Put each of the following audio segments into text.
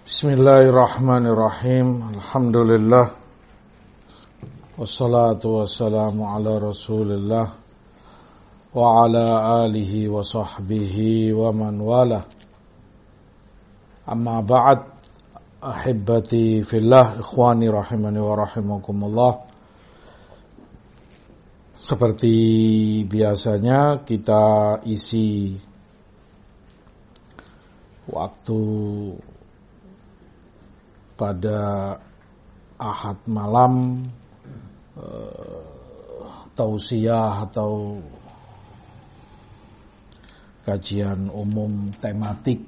Bismillahirrahmanirrahim. Alhamdulillah. Wassalatu wassalamu ala Rasulillah wa ala alihi wa sahbihi wa man wala. Amma ba'd, ahibbati fillah, ikhwani rahimani wa rahimakumullah. Seperti biasanya kita isi waktu pada Ahad malam tausiah atau kajian umum tematik,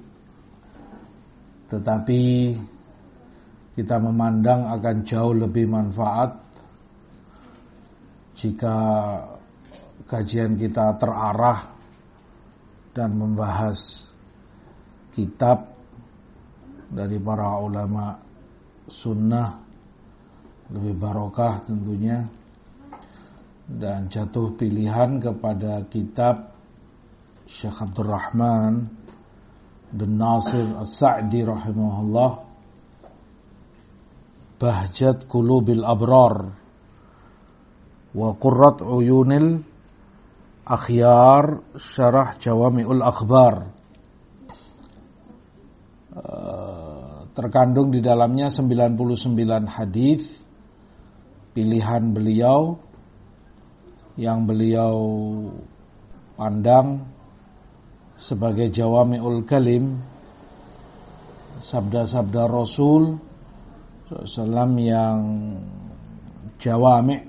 tetapi kita memandang akan jauh lebih manfaat jika kajian kita terarah dan membahas kitab dari para ulama sunnah, lebih barokah tentunya, dan jatuh pilihan kepada kitab Syekh Abdul Rahman bin Nasir As-Sa'di rahimahullah, Bahjat Qulubil Abrar wa Qurrat Uyunil Akhyar, Syarah Jawami'ul Akhbar. Terkandung di dalamnya 99 hadis pilihan beliau yang beliau pandang sebagai jawami'ul kalim, sabda-sabda Rasul SAW yang jawami',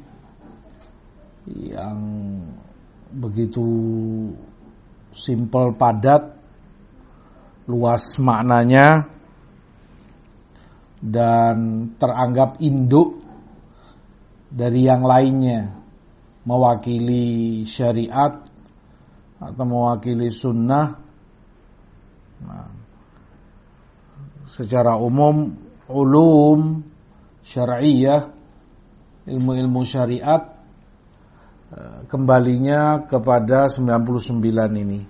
yang begitu simpel, padat, luas maknanya, dan teranggap induk dari yang lainnya, mewakili syariat atau mewakili sunnah. Secara umum ulum syar'iyah, ilmu-ilmu syariat, kembalinya kepada 99 ini.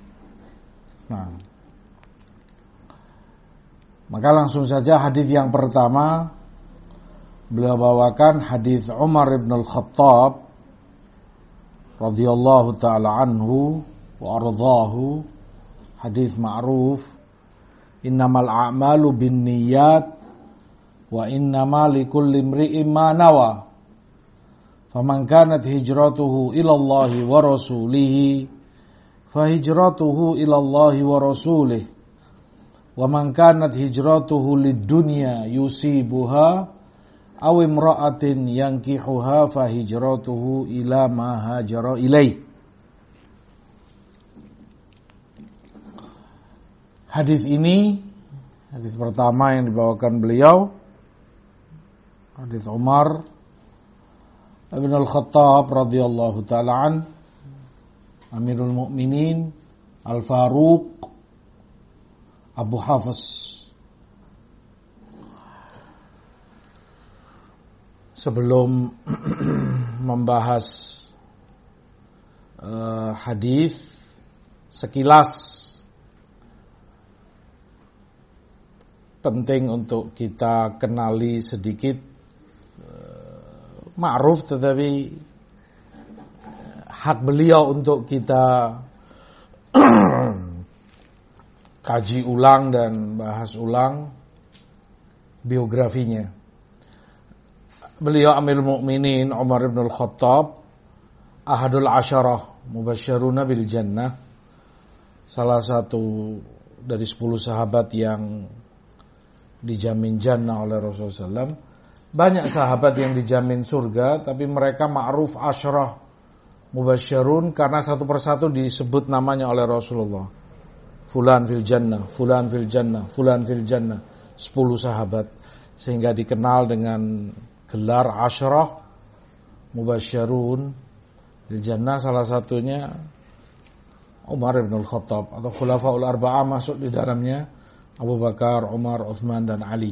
Maka langsung saja hadis yang pertama beliau bawakan, hadis Umar ibn al-Khattab radhiyallahu taala anhu wa ardhahu, hadis ma'ruf, innamal a'malu binniyat wa innamal likulli imri'in ma nawa, faman kanat hijratuhu ila Allah wa rasulih fa hijratuhu ila Allah wa rasulih, wa man kanat hijratuhu lid-dunya yusibuha aw imra'atin yankihuha fa hijratuhu ila ma hajara ilaih. Hadis ini, hadis pertama yang dibawakan beliau, hadis Umar bin al-Khattab radhiyallahu taala an, Amirul Mukminin Al-Faruq Abu Hafiz. Sebelum membahas hadis, sekilas penting untuk kita kenali sedikit, ma'ruf tetapi hak beliau untuk kita kaji ulang dan bahas ulang biografinya. Beliau Amirul Mukminin Umar bin Al-Khattab, ahadul asyarah mubasysyiruna bil jannah, salah satu dari 10 sahabat yang dijamin jannah oleh Rasulullah SAW. Banyak sahabat yang dijamin surga, tapi mereka ma'ruf asyarah mubasysyirun karena satu persatu disebut namanya oleh Rasulullah. Fulan fil jannah, fulan fil jannah, fulan fil jannah, 10 sahabat, sehingga dikenal dengan gelar asyarah mubasysyirun fil jannah. Salah satunya Umar bin Al-Khattab, atau Khulafaul Arba'ah masuk di dalamnya Abu Bakar, Umar, Utsman dan Ali.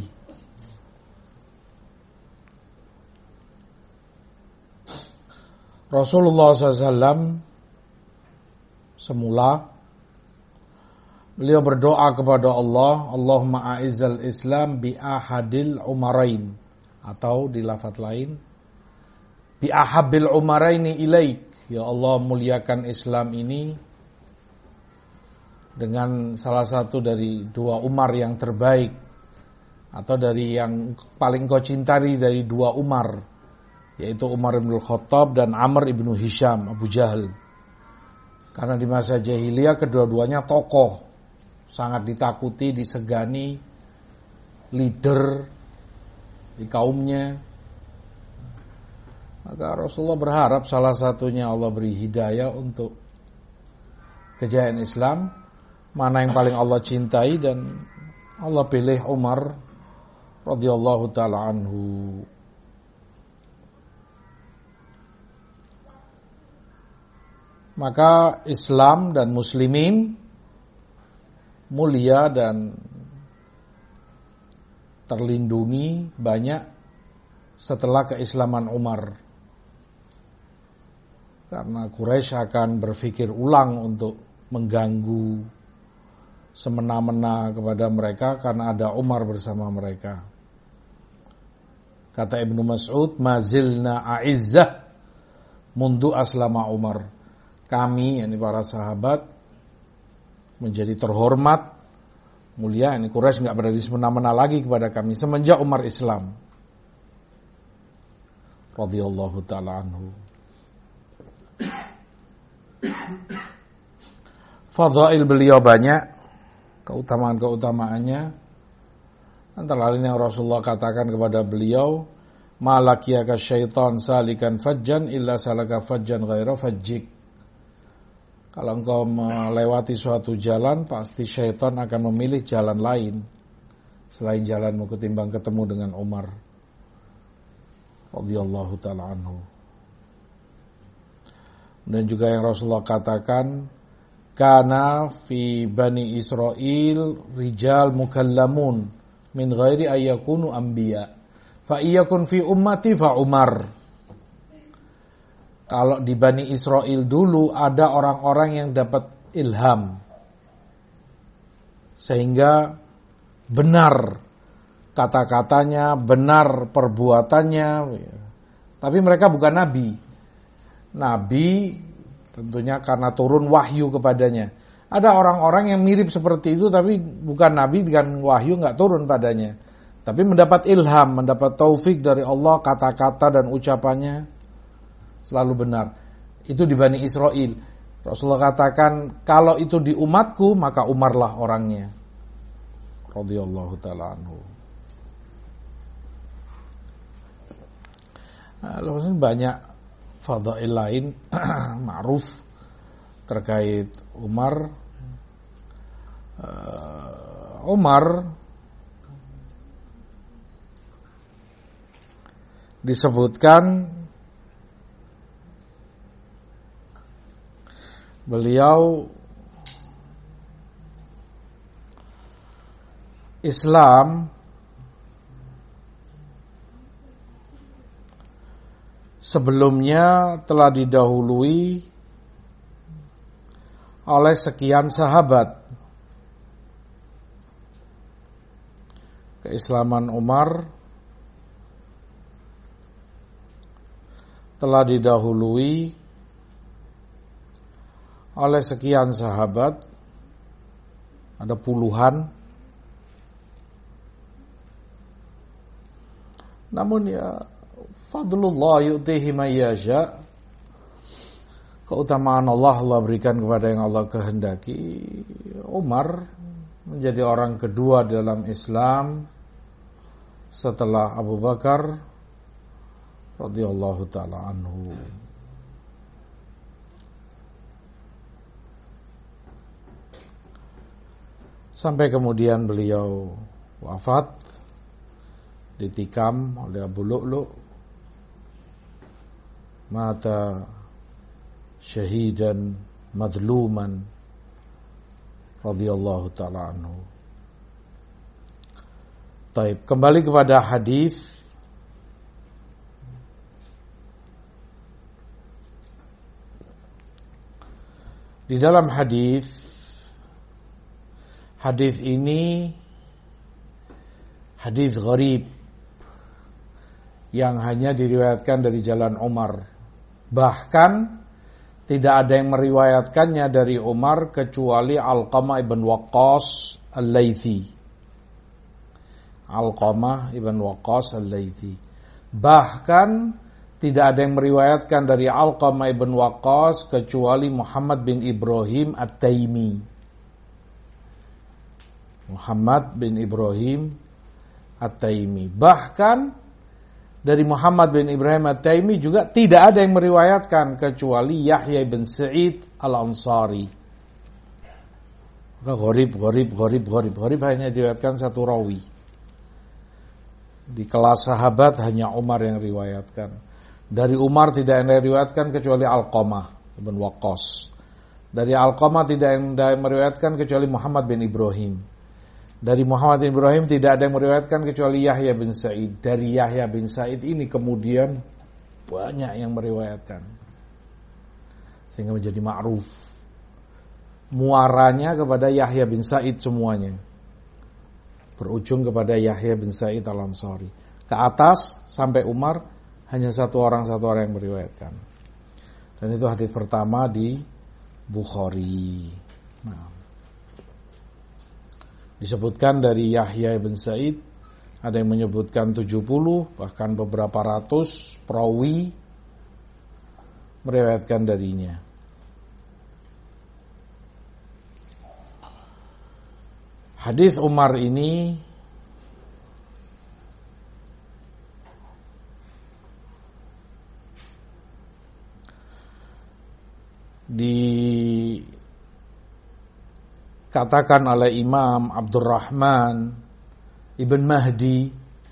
Rasulullah SAW semula Beliau berdoa kepada Allah, Allahumma a'izzal Islam bi ahadil umarain, atau di lafaz lain bi ahabbil umaraini ilaik. Ya Allah, muliakan Islam ini dengan salah satu dari dua Umar yang terbaik, atau dari yang paling kau cintai dari dua Umar, yaitu Umar bin Khattab dan Amr ibnu Hisham, Abu Jahal. Karena di masa jahiliyah kedua-duanya tokoh, sangat ditakuti, disegani, leader di kaumnya. Maka Rasulullah berharap salah satunya Allah beri hidayah untuk kejayaan Islam, mana yang paling Allah cintai, dan Allah pilih Umar radhiyallahu taala anhu. Maka Islam dan muslimin mulia dan terlindungi banyak setelah keislaman Umar. Karena Quraisy akan berpikir ulang untuk mengganggu semena-mena kepada mereka karena ada Umar bersama mereka. Kata Ibnu Mas'ud, mazilna a'izzah mundu aslama Umar. Kami, yakni para sahabat, menjadi terhormat, mulia, ini Quraisy enggak berani semena-mena lagi kepada kami semenjak Umar Islam. Radhiyallahu taala anhu. Fadhail beliau banyak, keutamaan-keutamaannya. Antara lain yang Rasulullah katakan kepada beliau, malakiyaka syaitan salikan fajjan illa salaka fajjan ghaira fajjik. Kalau engkau melewati suatu jalan, pasti syaitan akan memilih jalan lain selain jalanmu, ketimbang ketemu dengan Umar radhiyallahu taala anhu. Dan juga yang Rasulullah katakan, kana fi bani Israel rijal mukallamun min ghairi ayyakunu anbiya fa iyakun fi ummati fa Umar. Kalau di Bani Israel dulu ada orang-orang yang dapat ilham sehingga benar kata-katanya, benar perbuatannya, tapi mereka bukan nabi. Nabi tentunya karena turun wahyu kepadanya. Ada orang-orang yang mirip seperti itu tapi bukan nabi, dengan wahyu enggak turun padanya. Tapi mendapat ilham, mendapat taufik dari Allah, kata-kata dan ucapannya selalu benar. Itu di Bani Israel. Rasulullah katakan, kalau itu di umatku, maka Umarlah orangnya. Radhiyallahu ta'ala anhu. Lalu banyak fadail lain ma'ruf terkait Umar. Umar disebutkan beliau Islam sebelumnya telah didahului oleh sekian sahabat. Keislaman Umar telah didahului oleh sekian sahabat, ada puluhan. Namun ya fadlullah yu'tihi may yasha. Keutamaan Allah berikan kepada yang Allah kehendaki. Umar menjadi orang kedua dalam Islam setelah Abu Bakar radhiyallahu taala anhu. Sampai kemudian beliau wafat, ditikam oleh Abu Lu'lu', mata syahidan madluman radhiyallahu ta'ala anhu. Taib, kembali kepada hadis. Di dalam hadis hadis ini hadis gharib yang hanya diriwayatkan dari jalan Umar. Bahkan tidak ada yang meriwayatkannya dari Umar kecuali Alqamah ibn Waqqas al-Laythi. Alqamah ibn Waqqas al-Laythi. Bahkan tidak ada yang meriwayatkan dari Alqamah ibn Waqqas kecuali Muhammad bin Ibrahim at-Taimi. Muhammad bin Ibrahim at-Taimi. Bahkan dari Muhammad bin Ibrahim at-Taimi juga tidak ada yang meriwayatkan kecuali Yahya bin Sa'id al-Ansari. Maka gharib hanya diriwayatkan satu rawi. Di kelas sahabat hanya Umar yang riwayatkan. Dari Umar tidak ada yang diriwayatkan kecuali Alqamah bin Waqqas. Dari Alqamah tidak ada yang meriwayatkan kecuali Muhammad bin Ibrahim. Dari Muhammad bin Ibrahim tidak ada yang meriwayatkan kecuali Yahya bin Sa'id. Dari Yahya bin Sa'id ini kemudian banyak yang meriwayatkan. Sehingga menjadi ma'ruf. Muaranya kepada Yahya bin Sa'id semuanya. Berujung kepada Yahya bin Sa'id al-Ansari. Ke atas sampai Umar hanya satu orang yang meriwayatkan. Dan itu hadis pertama di Bukhari. Nah, disebutkan dari Yahya bin Sa'id, ada yang menyebutkan 70, bahkan beberapa ratus perawi meriwayatkan darinya. Hadis Umar ini dikatakan oleh Imam Abdurrahman Ibn Mahdi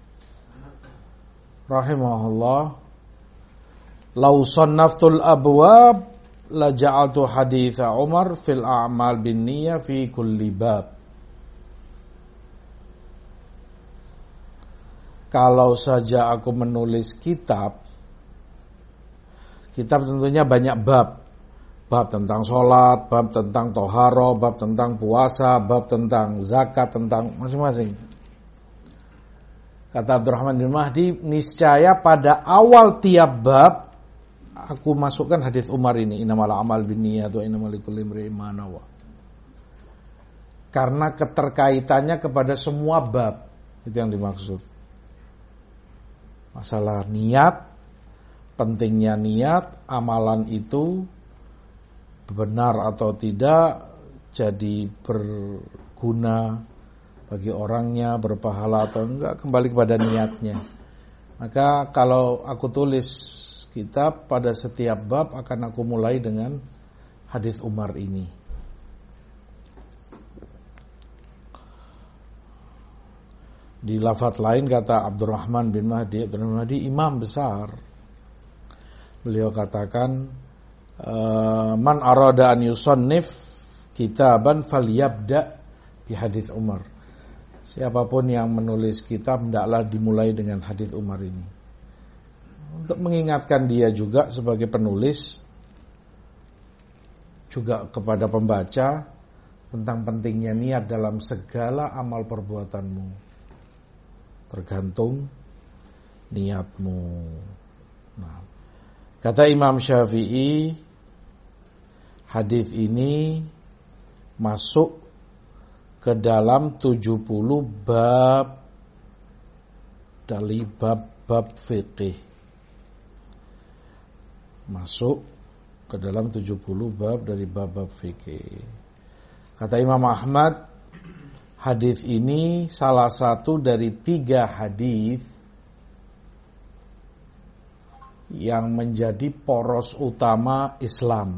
rahimahullah, "Lau sannaftul abwab la ja'altu haditha Umar fil a'mal bin niyyah fi kulli bab." Kalau saja aku menulis kitab tentunya banyak bab. Bab tentang sholat, bab tentang toharo, bab tentang puasa, bab tentang zakat, tentang masing-masing. Kata Abdurrahman bin Mahdi, niscaya pada awal tiap bab aku masukkan hadis Umar ini, innamal a'mal binniyat wa innamal likulli imri'in ma nawa. Karena keterkaitannya kepada semua bab, itu yang dimaksud. Masalah niat, pentingnya niat, amalan itu benar atau tidak, jadi berguna bagi orangnya, berpahala atau enggak, kembali kepada niatnya. Maka kalau aku tulis kitab, pada setiap bab akan aku mulai dengan hadis Umar ini. Di lafaz lain kata Abdurrahman bin Mahdi, imam besar. Beliau katakan, man arada an yusannif kitaban falyabda bi hadis Umar. Siapapun yang menulis kitab hendaklah dimulai dengan hadis Umar ini. Untuk mengingatkan dia juga sebagai penulis, juga kepada pembaca tentang pentingnya niat dalam segala amal perbuatanmu. Tergantung niatmu. Nah, kata Imam Syafi'i, hadis ini masuk ke dalam 70 bab dari bab-bab fikih. Masuk ke dalam 70 bab dari bab-bab fikih. Kata Imam Ahmad, hadis ini salah satu dari 3 hadis yang menjadi poros utama Islam.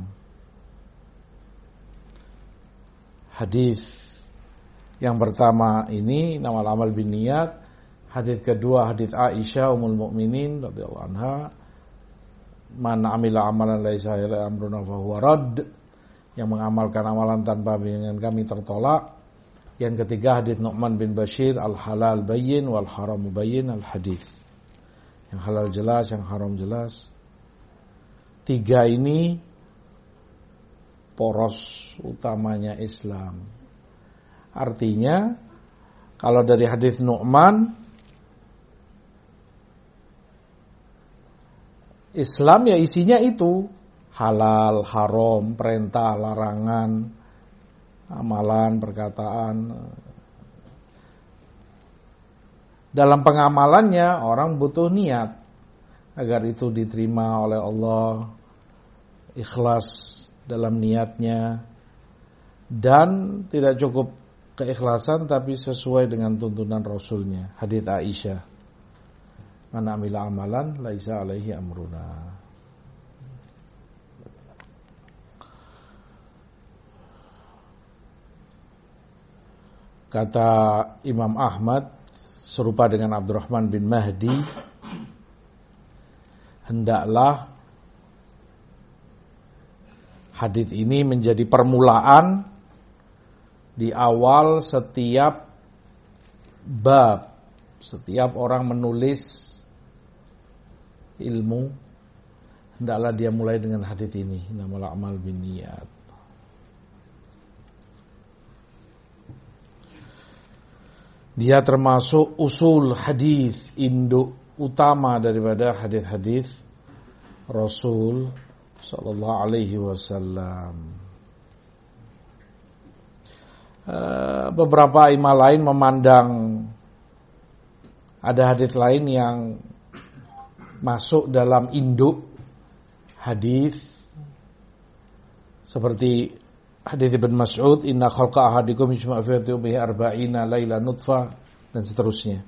Hadis yang pertama ini innamal a'mal binniyat. Hadis kedua hadis Aisyah ummul mukminin radhiyallahu anha, man amila amalan laisa alaihi amruna fa huwa radd, yang mengamalkan amalan tanpa bimbingan kami tertolak. Yang ketiga hadis Nu'man bin Bashir, al-halal bayyin wal haram bayyin al-hadis. Yang halal jelas, yang haram jelas. 3 ini poros utamanya Islam. Artinya kalau dari hadis Nu'man, Islam ya isinya itu halal, haram, perintah, larangan, amalan, perkataan. Dalam pengamalannya orang butuh niat agar itu diterima oleh Allah, ikhlas dalam niatnya, dan tidak cukup keikhlasan tapi sesuai dengan tuntunan Rasulnya. Hadits Aisyah, man amila amalan laisa alaihi amruna. Kata Imam Ahmad serupa dengan Abdurrahman bin Mahdi, hendaklah hadits ini menjadi permulaan di awal setiap bab. Setiap orang menulis ilmu, hendaklah dia mulai dengan hadits ini, innamal a'mal binniyat. Dia termasuk usul hadis, induk utama daripada hadis-hadis Rasul sallallahu alaihi wasallam. Beberapa imam lain memandang ada hadis lain yang masuk dalam induk hadis, seperti hadis Ibn Mas'ud, inna khalqa ahadikum yujma'u fi batnihi 40 laila nutfah, dan seterusnya.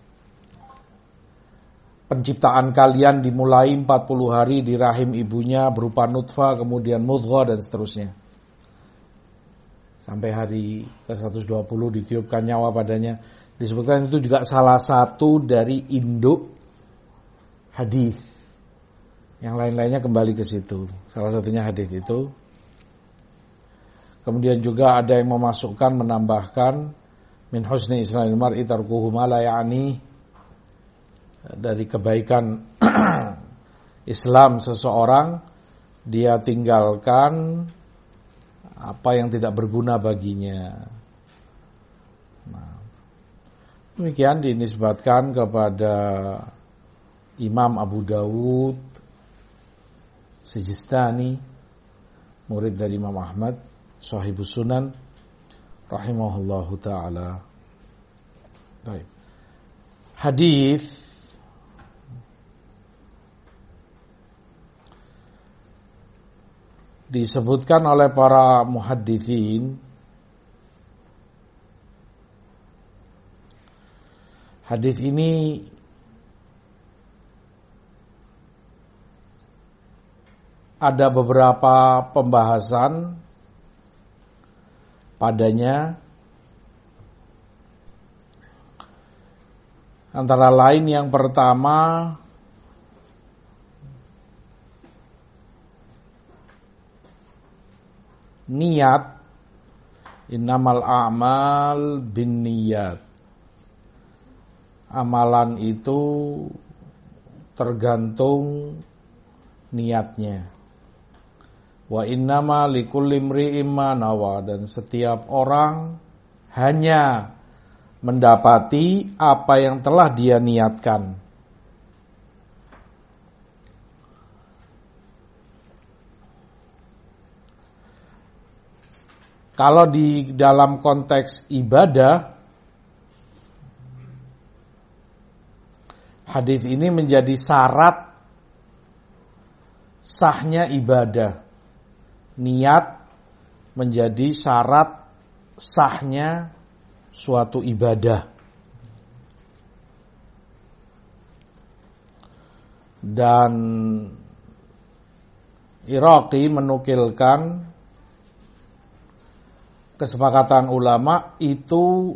Penciptaan kalian dimulai 40 hari di rahim ibunya berupa nutfah, kemudian mudghah, dan seterusnya. Sampai hari ke-120 ditiupkan nyawa padanya. Disebutkan itu juga salah satu dari induk hadis. Yang lain-lainnya kembali ke situ. Salah satunya hadis itu. Kemudian juga ada yang memasukkan, menambahkan min husni islamil mar'i tarkuhu ma la ya'ni, dari kebaikan Islam seseorang dia tinggalkan apa yang tidak berguna baginya. Nah, demikian dinisbatkan kepada Imam Abu Dawud Sijistani, murid dari Imam Ahmad, Shahibus Sunan, rahimahullahu ta'ala. Baik. Hadis disebutkan oleh para muhadditsin, hadis ini ada beberapa pembahasan padanya, antara lain yang pertama niat, innamal a'mal binniyat. Amalan itu tergantung niatnya. Wa innama likulli imri'in ma nawa, dan setiap orang hanya mendapati apa yang telah dia niatkan. Kalau di dalam konteks ibadah, hadis ini menjadi syarat sahnya ibadah. Niat menjadi syarat sahnya suatu ibadah. Dan Iraqi menukilkan kesepakatan ulama itu,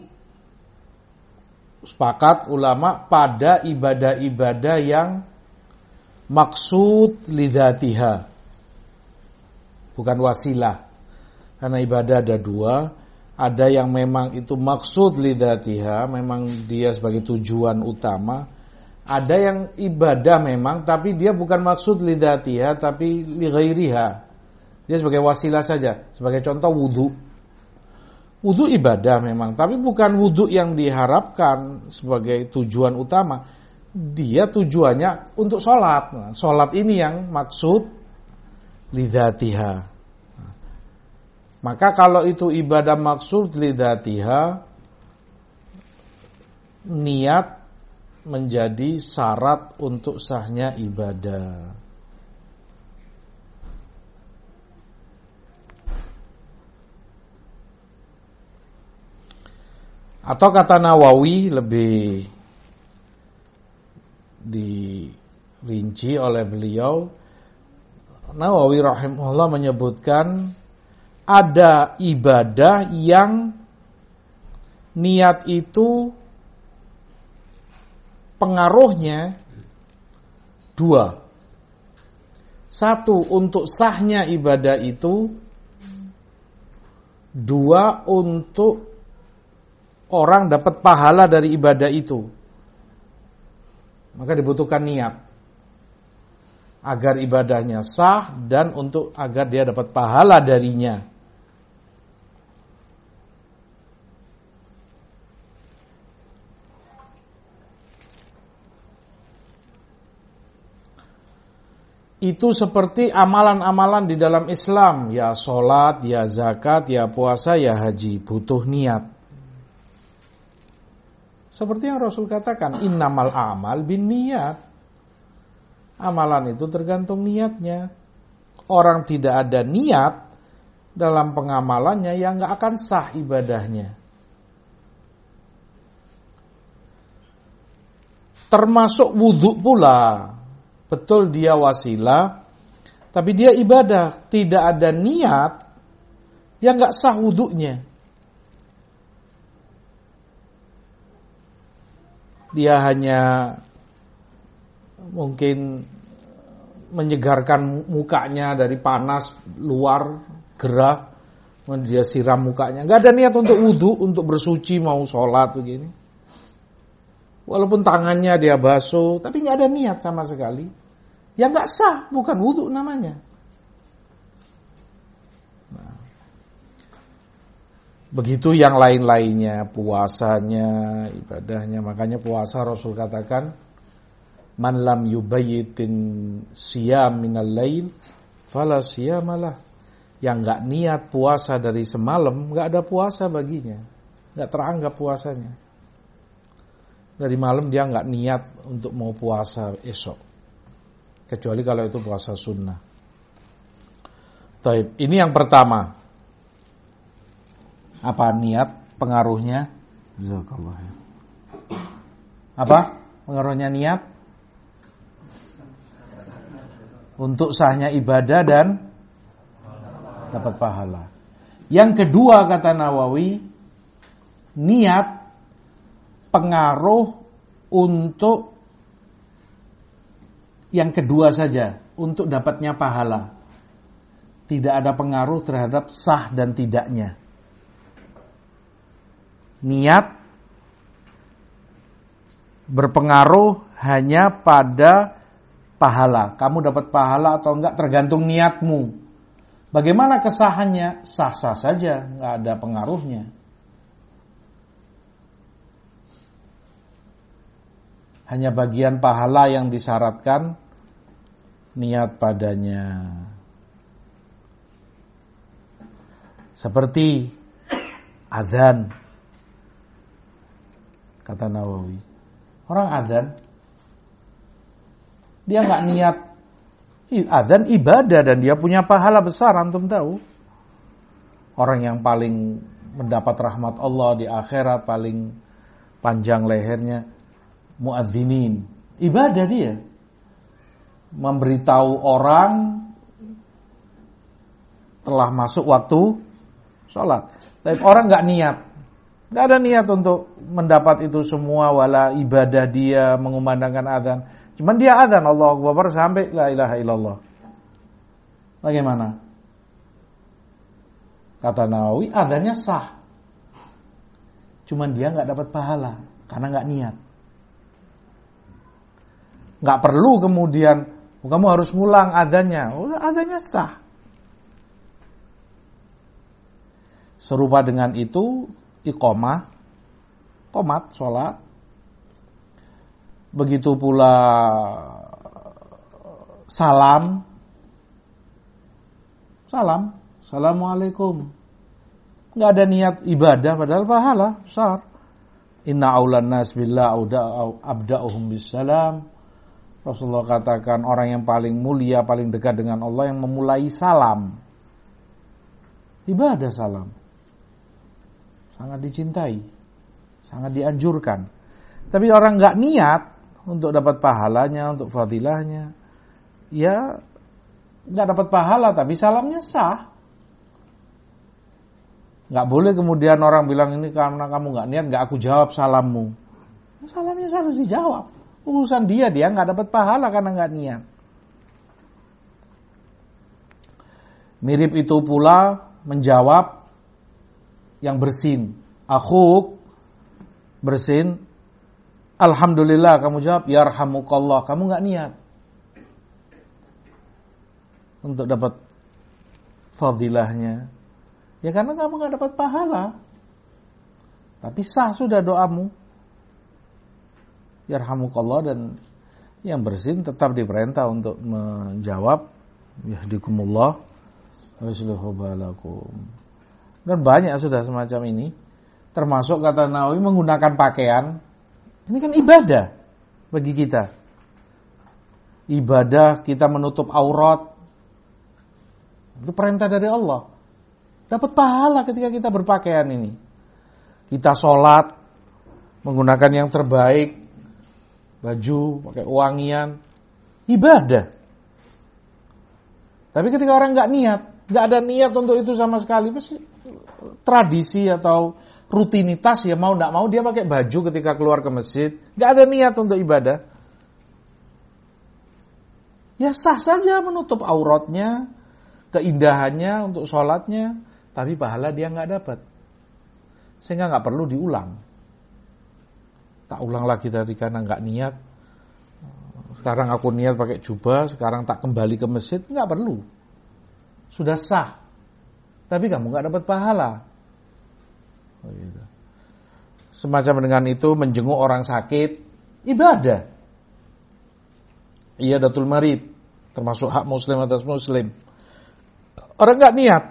sepakat ulama pada ibadah-ibadah yang maksud lidzatiha, bukan wasilah. Karena ibadah ada dua, ada yang memang itu maksud lidzatiha, memang dia sebagai tujuan utama. Ada yang ibadah memang tapi dia bukan maksud lidzatiha tapi li ghairiha. Dia sebagai wasilah saja. Sebagai contoh wudu. Wudu ibadah memang, tapi bukan wudu yang diharapkan sebagai tujuan utama. Dia tujuannya untuk sholat. Nah, sholat ini yang maksud lidzatiha. Maka kalau itu ibadah maksud lidzatiha, niat menjadi syarat untuk sahnya ibadah. Atau kata Nawawi lebih dirinci oleh beliau, Nawawi rahimahullah menyebutkan ada ibadah yang niat itu pengaruhnya dua. Satu, untuk sahnya ibadah itu. Dua, untuk orang dapat pahala dari ibadah itu. Maka dibutuhkan niat agar ibadahnya sah dan untuk agar dia dapat pahala darinya. Itu seperti amalan-amalan di dalam Islam, ya sholat, ya zakat, ya puasa, ya haji, butuh niat. Seperti yang Rasul katakan, innamal a'mal bin niat. Amalan itu tergantung niatnya. Orang tidak ada niat dalam pengamalannya, ya nggak akan sah ibadahnya. Termasuk wudhu pula. Betul dia wasilah, tapi dia ibadah. Tidak ada niat, ya nggak sah wudhunya. Dia hanya mungkin menyegarkan mukanya dari panas luar, gerah, dia siram mukanya. Gak ada niat untuk wudhu, untuk bersuci, mau sholat begini. Walaupun tangannya dia basuh, tapi gak ada niat sama sekali. Ya gak sah, bukan wudhu namanya. Begitu yang lain-lainnya, puasanya, ibadahnya. Makanya puasa Rasul katakan, man lam yubayyitin siyam minal lail, fala siyamalah. Yang gak niat puasa dari semalam, gak ada puasa baginya. Gak teranggap puasanya. Dari malam dia gak niat untuk mau puasa esok. Kecuali kalau itu puasa sunnah. Taib. Ini yang pertama. Apa niat pengaruhnya? Jazakallah. Apa pengaruhnya niat? Untuk sahnya ibadah dan dapat pahala. Yang kedua kata Nawawi, niat pengaruh untuk yang kedua saja, untuk dapatnya pahala. Tidak ada pengaruh terhadap sah dan tidaknya. Niat berpengaruh hanya pada pahala. Kamu dapat pahala atau enggak tergantung niatmu. Bagaimana kesahannya? Sah-sah saja, enggak ada pengaruhnya. Hanya bagian pahala yang disyaratkan niat padanya. Seperti azan. Kata Nawawi, orang azan, dia nggak niat. Azan ibadah dan dia punya pahala besar, antum tahu. Orang yang paling mendapat rahmat Allah di akhirat, paling panjang lehernya, muadzinin. Ibadah dia. Memberitahu orang telah masuk waktu sholat. Tapi orang nggak niat. Gak ada niat untuk mendapat itu semua, wala ibadah dia mengumandangkan azan. Cuman dia azan Allahu Akbar sampai la ilaha illallah. Bagaimana? Kata Nawawi, azannya sah. Cuman dia gak dapat pahala karena gak niat. Gak perlu kemudian kamu harus ngulang azannya. Udah azannya sah. Serupa dengan itu iqamah, qomat, sholat. Begitu pula salam. Assalamualaikum. Nggak ada niat ibadah padahal pahala besar. Inna aulan nas billah abda'uhum bisalam. Rasulullah katakan orang yang paling mulia, paling dekat dengan Allah yang memulai salam. Ibadah salam. Sangat dicintai, sangat dianjurkan. Tapi orang nggak niat untuk dapat pahalanya, untuk fadilahnya, ya nggak dapat pahala tapi salamnya sah. Nggak boleh kemudian orang bilang ini karena kamu nggak niat, nggak aku jawab salammu. Salamnya harus dijawab. Urusan dia nggak dapat pahala karena nggak niat. Mirip itu pula menjawab yang bersin. Akhuk bersin. Alhamdulillah kamu jawab yarhamukallah. Kamu nggak niat untuk dapat fadilahnya. Ya karena kamu nggak dapat pahala. Tapi sah sudah doamu. Yarhamukallah, dan yang bersin tetap diperintah untuk menjawab yahdikumullah wa yuslihu balakum. Dan banyak sudah semacam ini. Termasuk kata Nawawi menggunakan pakaian. Ini kan ibadah bagi kita. Ibadah kita menutup aurat. Itu perintah dari Allah. Dapat pahala ketika kita berpakaian ini. Kita sholat menggunakan yang terbaik, baju, pakai wangian, ibadah. Tapi ketika orang nggak niat, nggak ada niat untuk itu sama sekali, pasti tradisi atau rutinitas, ya mau nggak mau dia pakai baju ketika keluar ke masjid, nggak ada niat untuk ibadah. Ya sah saja menutup auratnya, keindahannya untuk sholatnya, tapi pahala dia nggak dapat, sehingga nggak perlu diulang. Tak ulang lagi dari karena nggak niat. Sekarang aku niat pakai jubah, sekarang tak kembali ke masjid, nggak perlu. Sudah sah, tapi kamu nggak dapat pahala. Semacam dengan itu menjenguk orang sakit, ibadah. Iyadatul marid, termasuk hak muslim atas muslim. Orang nggak niat.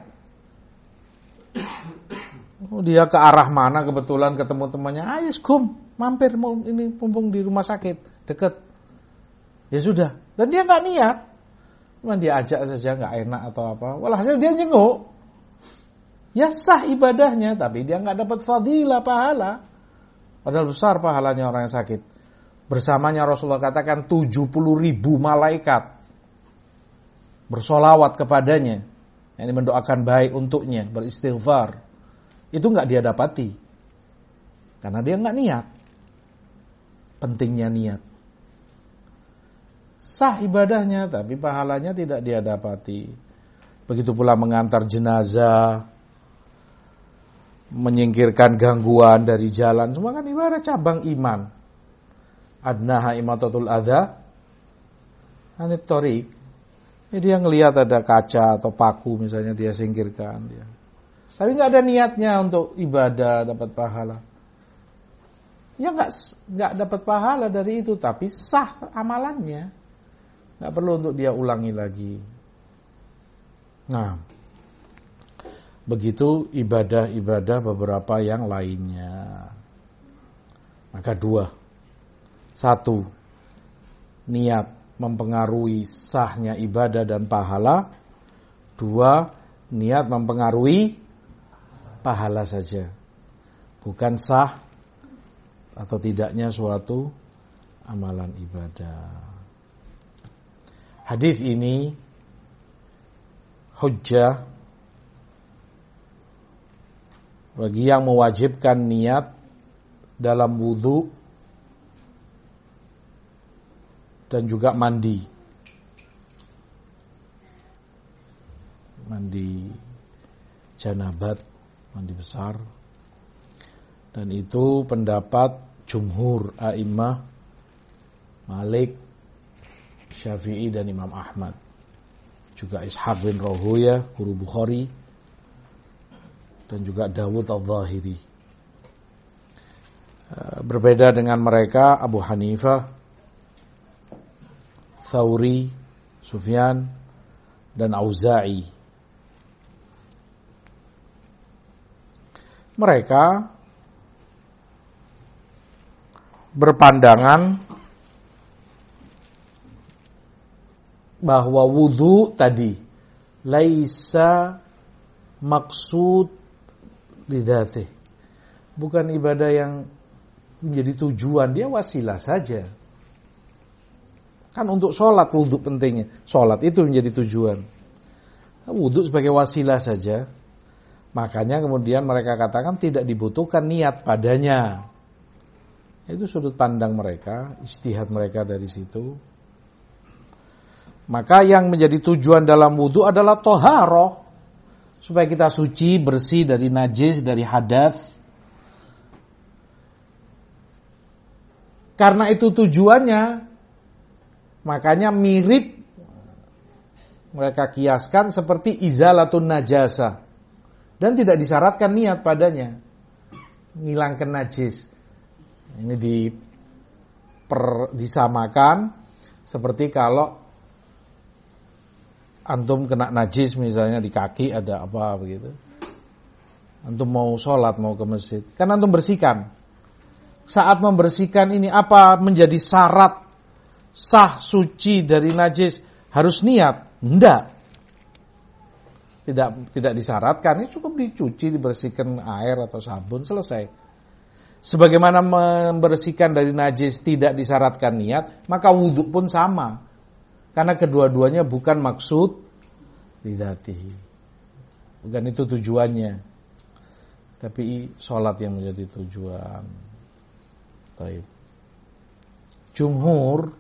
Dia ke arah mana kebetulan ketemu temannya, ayo gum, mampir ini mumpung di rumah sakit deket. Ya sudah, dan dia nggak niat, cuma dia ajak saja, nggak enak atau apa. Walhasil dia jenguk, ya sah ibadahnya, tapi dia nggak dapat fadilah pahala. Padahal besar pahalanya orang yang sakit. Bersamanya Rasulullah katakan 70.000 malaikat bersolawat kepadanya, yang mendoakan baik untuknya, beristighfar. Itu nggak dia dapati, karena dia nggak niat. Pentingnya niat. Sah ibadahnya, tapi pahalanya tidak dia dapati. Begitu pula mengantar jenazah, menyingkirkan gangguan dari jalan, semua kan ibadah cabang iman. Adnaha imatatul adha anit thoriq. Jadi dia ngelihat ada kaca atau paku misalnya, dia singkirkan dia. Tapi nggak ada niatnya untuk ibadah dapat pahala. Ya nggak dapat pahala dari itu, tapi sah amalannya. Nggak perlu untuk dia ulangi lagi. Nah, begitu ibadah-ibadah beberapa yang lainnya. Maka dua. Satu, niat mempengaruhi sahnya ibadah dan pahala. Dua, niat mempengaruhi pahala saja, bukan sah atau tidaknya suatu amalan ibadah. Hadis ini hujjah bagi yang mewajibkan niat dalam wudu dan juga mandi janabat, mandi besar. Dan itu pendapat jumhur a'immah Malik, Syafi'i dan Imam Ahmad. Juga Ishaq bin Rahuya, guru Bukhari. dan juga Dawud al-Zahiri. Berbeda dengan mereka Abu Hanifah, Thawri, Sufyan, dan Auza'i. Mereka berpandangan bahwa wudu tadi laisa maksud lidzatih, bukan ibadah yang menjadi tujuan, dia wasilah saja. Kan untuk sholat wudu pentingnya, sholat itu menjadi tujuan, wudu sebagai wasilah saja. Makanya kemudian mereka katakan tidak dibutuhkan niat padanya. Itu sudut pandang mereka, ijtihad mereka dari situ. Maka yang menjadi tujuan dalam wudu adalah toharoh, supaya kita suci, bersih dari najis, dari hadas. Karena itu tujuannya, makanya mirip mereka kiaskan seperti izalatun najasa, dan tidak disyaratkan niat padanya, ngilangkan najis. Ini disamakan seperti kalau antum kena najis misalnya di kaki ada apa begitu, antum mau sholat, mau ke masjid, kan antum bersihkan. Saat membersihkan ini apa menjadi syarat sah suci dari najis harus niat? Enggak. Tidak disyaratkan, ini cukup dicuci, dibersihkan air atau sabun, selesai. Sebagaimana membersihkan dari najis tidak disyaratkan niat, maka wudhu pun sama. Karena kedua-duanya bukan maksud lidzatihi. Bukan itu tujuannya. Tapi sholat yang menjadi tujuan. Baik. Jumhur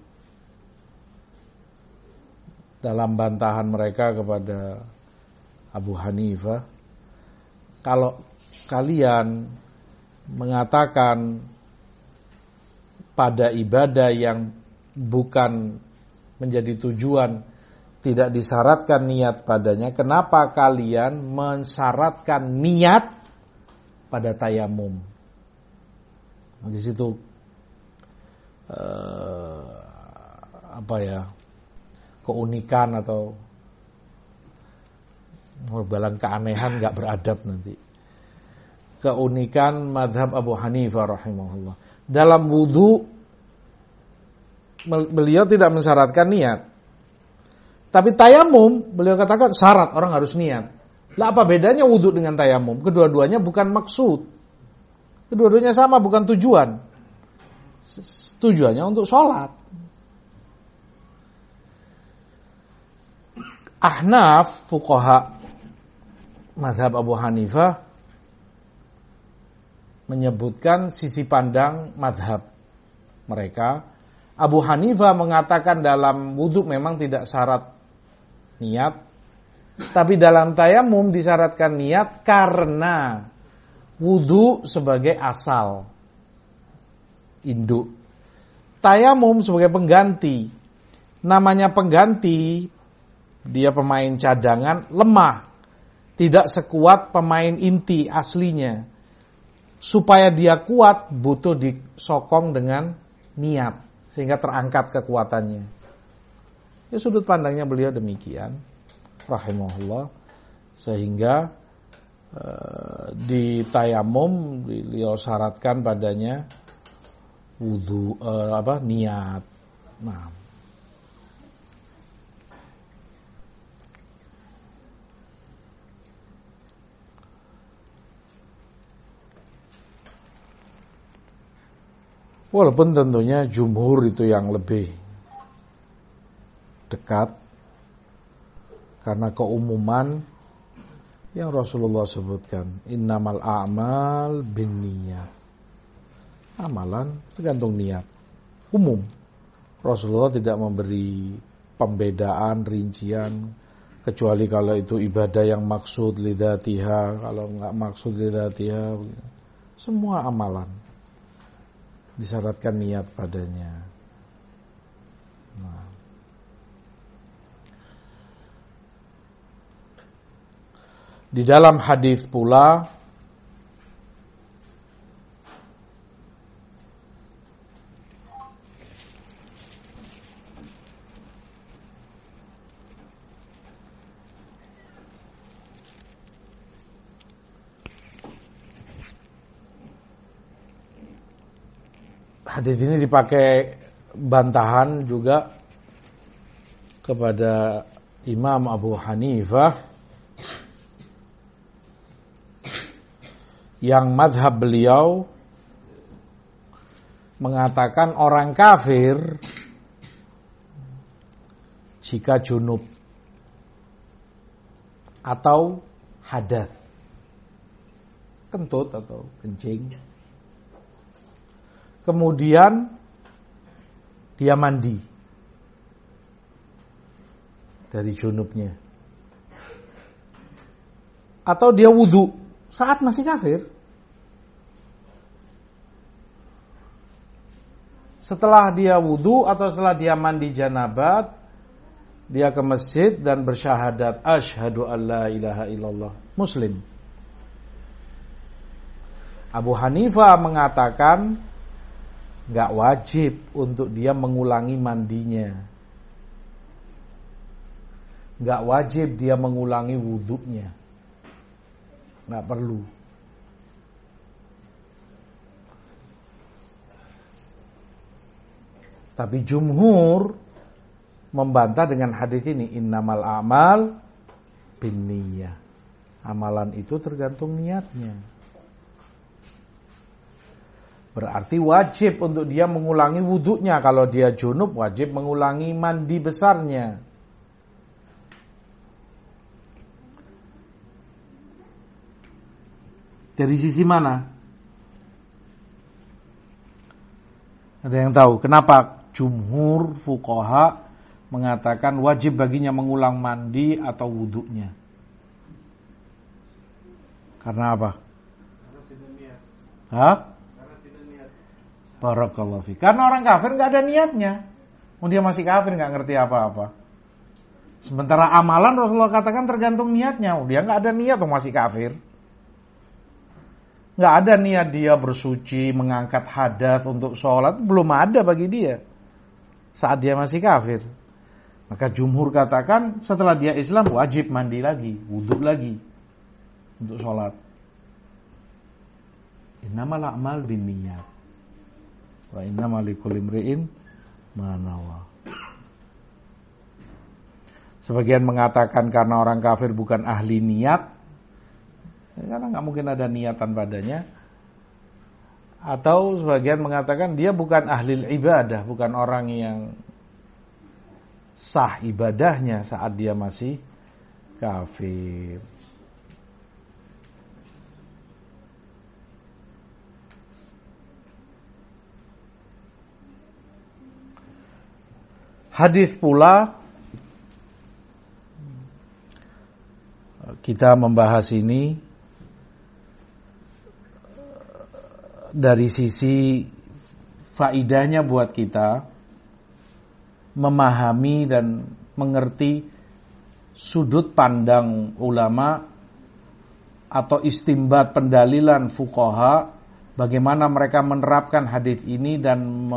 dalam bantahan mereka kepada Abu Hanifah, kalau kalian mengatakan pada ibadah yang bukan menjadi tujuan tidak disyaratkan niat padanya, kenapa kalian mensyaratkan niat pada tayamum? Di situ keunikan atau balang keanehan, nggak beradab nanti. Keunikan madhab Abu Hanifah rahimahullah. Dalam wudu beliau tidak mensyaratkan niat. Tapi tayamum beliau katakan syarat, orang harus niat. Lah apa bedanya wudu dengan tayamum? Kedua-duanya bukan maksud. Kedua-duanya sama, bukan tujuan. Tujuannya untuk sholat. Ahnaf, fuqaha mazhab Abu Hanifah menyebutkan sisi pandang mazhab mereka. Abu Hanifah mengatakan dalam wudu memang tidak syarat niat, tapi dalam tayamum disyaratkan niat karena wudu sebagai asal induk, tayamum sebagai pengganti. Namanya pengganti, dia pemain cadangan, lemah, tidak sekuat pemain inti aslinya. Supaya dia kuat butuh disokong dengan niat sehingga terangkat kekuatannya. Ya, sudut pandangnya beliau demikian rahimahullah, sehingga di tayamum beliau syaratkan padanya wudu niat. Nah, walaupun tentunya jumhur itu yang lebih dekat karena keumuman yang Rasulullah sebutkan, innamal a'mal binniyat. Amalan tergantung niat, umum. Rasulullah tidak memberi pembedaan, rincian, kecuali kalau itu ibadah yang maksud lidzatiha, kalau enggak maksud lidzatiha. Semua amalan disyaratkan niat padanya. Nah. Di dalam hadis pula hadis ini dipakai bantahan juga kepada Imam Abu Hanifah yang madhab beliau mengatakan orang kafir jika junub atau hadas, kentut atau kencing, kemudian dia mandi dari junubnya, atau dia wudu saat masih kafir, setelah dia wudu atau setelah dia mandi janabat, dia ke masjid dan bersyahadat asyhadu alla ilaha illallah, muslim. Abu Hanifah mengatakan enggak wajib untuk dia mengulangi mandinya, enggak wajib dia mengulangi wudunya, enggak perlu. Tapi jumhur membantah dengan hadis ini, innamal a'mal binniyah. Amalan itu tergantung niatnya. Berarti wajib untuk dia mengulangi wudunya. Kalau dia junub wajib mengulangi mandi besarnya. Dari sisi mana? Ada yang tahu kenapa jumhur fuqaha mengatakan wajib baginya mengulang mandi atau wudunya? Karena apa? Hah? Barakallahu fiik. Karena orang kafir nggak ada niatnya. Dia masih kafir, nggak ngerti apa-apa. Sementara amalan Rasulullah katakan tergantung niatnya. Dia nggak ada niat, masih kafir. Nggak ada niat dia bersuci, mengangkat hadas untuk sholat, belum ada bagi dia saat dia masih kafir. Maka jumhur katakan setelah dia Islam wajib mandi lagi, wudhu lagi untuk sholat. Innamal a'mal binniyat wa innamal likulli imri'in ma nawa. Sebagian mengatakan karena orang kafir bukan ahli niat, karena nggak mungkin ada niatan padanya. Atau sebagian mengatakan dia bukan ahli ibadah, bukan orang yang sah ibadahnya saat dia masih kafir. Hadis pula kita membahas ini dari sisi faidahnya buat kita memahami dan mengerti sudut pandang ulama atau istimbat pendalilan fuqaha, bagaimana mereka menerapkan hadis ini dan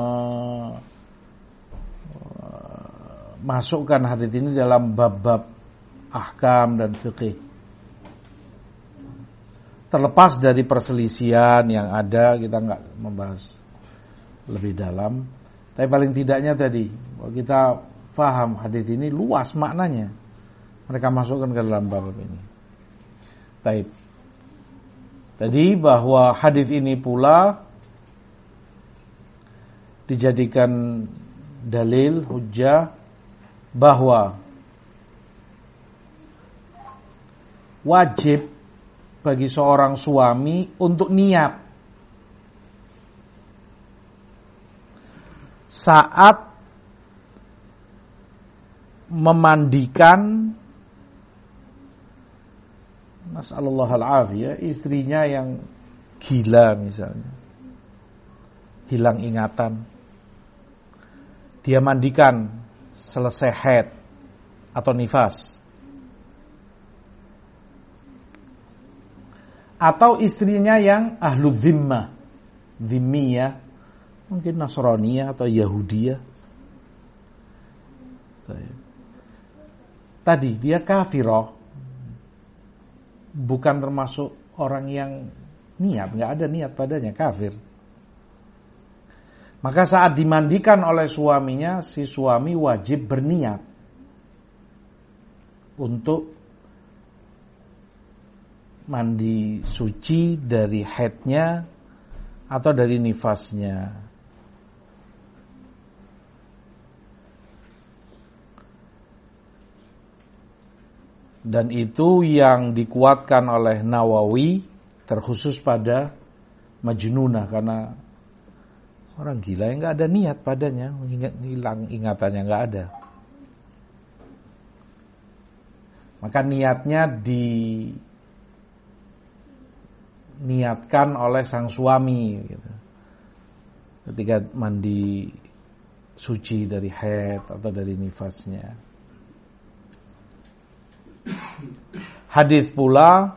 masukkan hadis ini dalam bab-bab ahkam dan fiqih. Terlepas dari perselisihan yang ada, kita nggak membahas lebih dalam. Tapi paling tidaknya tadi, kita paham hadis ini luas maknanya. Mereka masukkan ke dalam bab ini. Baik. Tadi bahwa hadis ini pula dijadikan dalil, hujjah, bahwa wajib bagi seorang suami untuk niat saat memandikan, nasallallahu al-afiyah, istrinya yang gila misalnya, hilang ingatan, dia mandikan selesai haid atau nifas, atau istrinya yang ahlu dhimmah, dhimmiyah, mungkin Nasraniyah atau Yahudiyah. Tadi dia kafirah, bukan termasuk orang yang niat, nggak ada niat padanya, kafir. Maka saat dimandikan oleh suaminya, si suami wajib berniat untuk mandi suci dari haidnya atau dari nifasnya. Dan itu yang dikuatkan oleh Nawawi terkhusus pada majnunah, karena orang gila yang nggak ada niat padanya, hilang ingatannya, nggak ada. Maka niatnya diniatkan oleh sang suami gitu, ketika mandi suci dari haid atau dari nifasnya. Hadis pula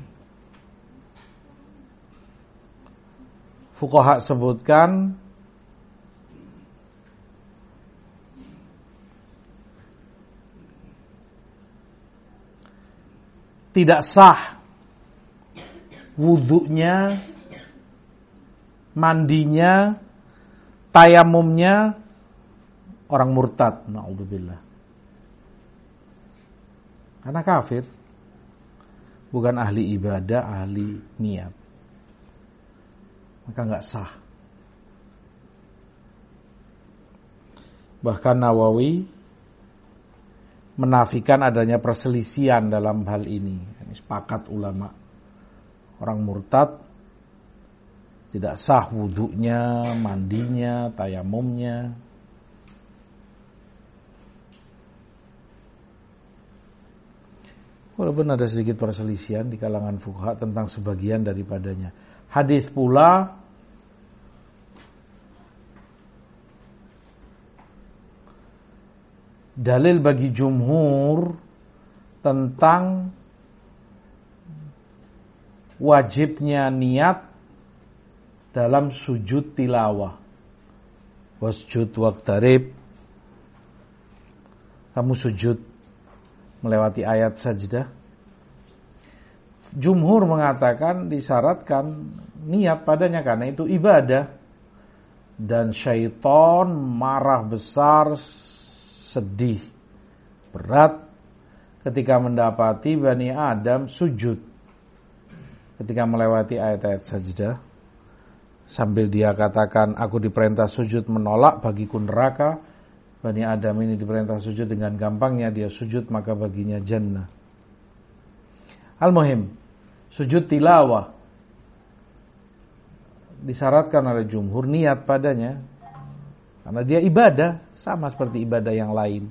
fuqaha sebutkan tidak sah wudunya, mandinya, tayamumnya orang murtad, na'udzubillah. Karena kafir, bukan ahli ibadah, ahli niat, maka nggak sah. Bahkan Nawawi menafikan adanya perselisihan dalam hal ini. Ini sepakat ulama, orang murtad tidak sah wudunya, mandinya, tayamumnya. Walaupun ada sedikit perselisihan di kalangan fuqaha tentang sebagian daripadanya. Hadis pula dalil bagi jumhur tentang wajibnya niat dalam sujud tilawah. Wasjud waqtarib. Kamu sujud melewati ayat sajdah. Jumhur mengatakan disyaratkan niat padanya karena itu ibadah. Dan syaitan marah besar, sedih, berat ketika mendapati Bani Adam sujud ketika melewati ayat-ayat sajdah, sambil dia katakan, aku diperintah sujud menolak, bagiku neraka. Bani Adam ini diperintah sujud dengan gampangnya, dia sujud maka baginya jannah. Al-muhim, sujud tilawah disyaratkan oleh jumhur niat padanya karena dia ibadah sama seperti ibadah yang lain.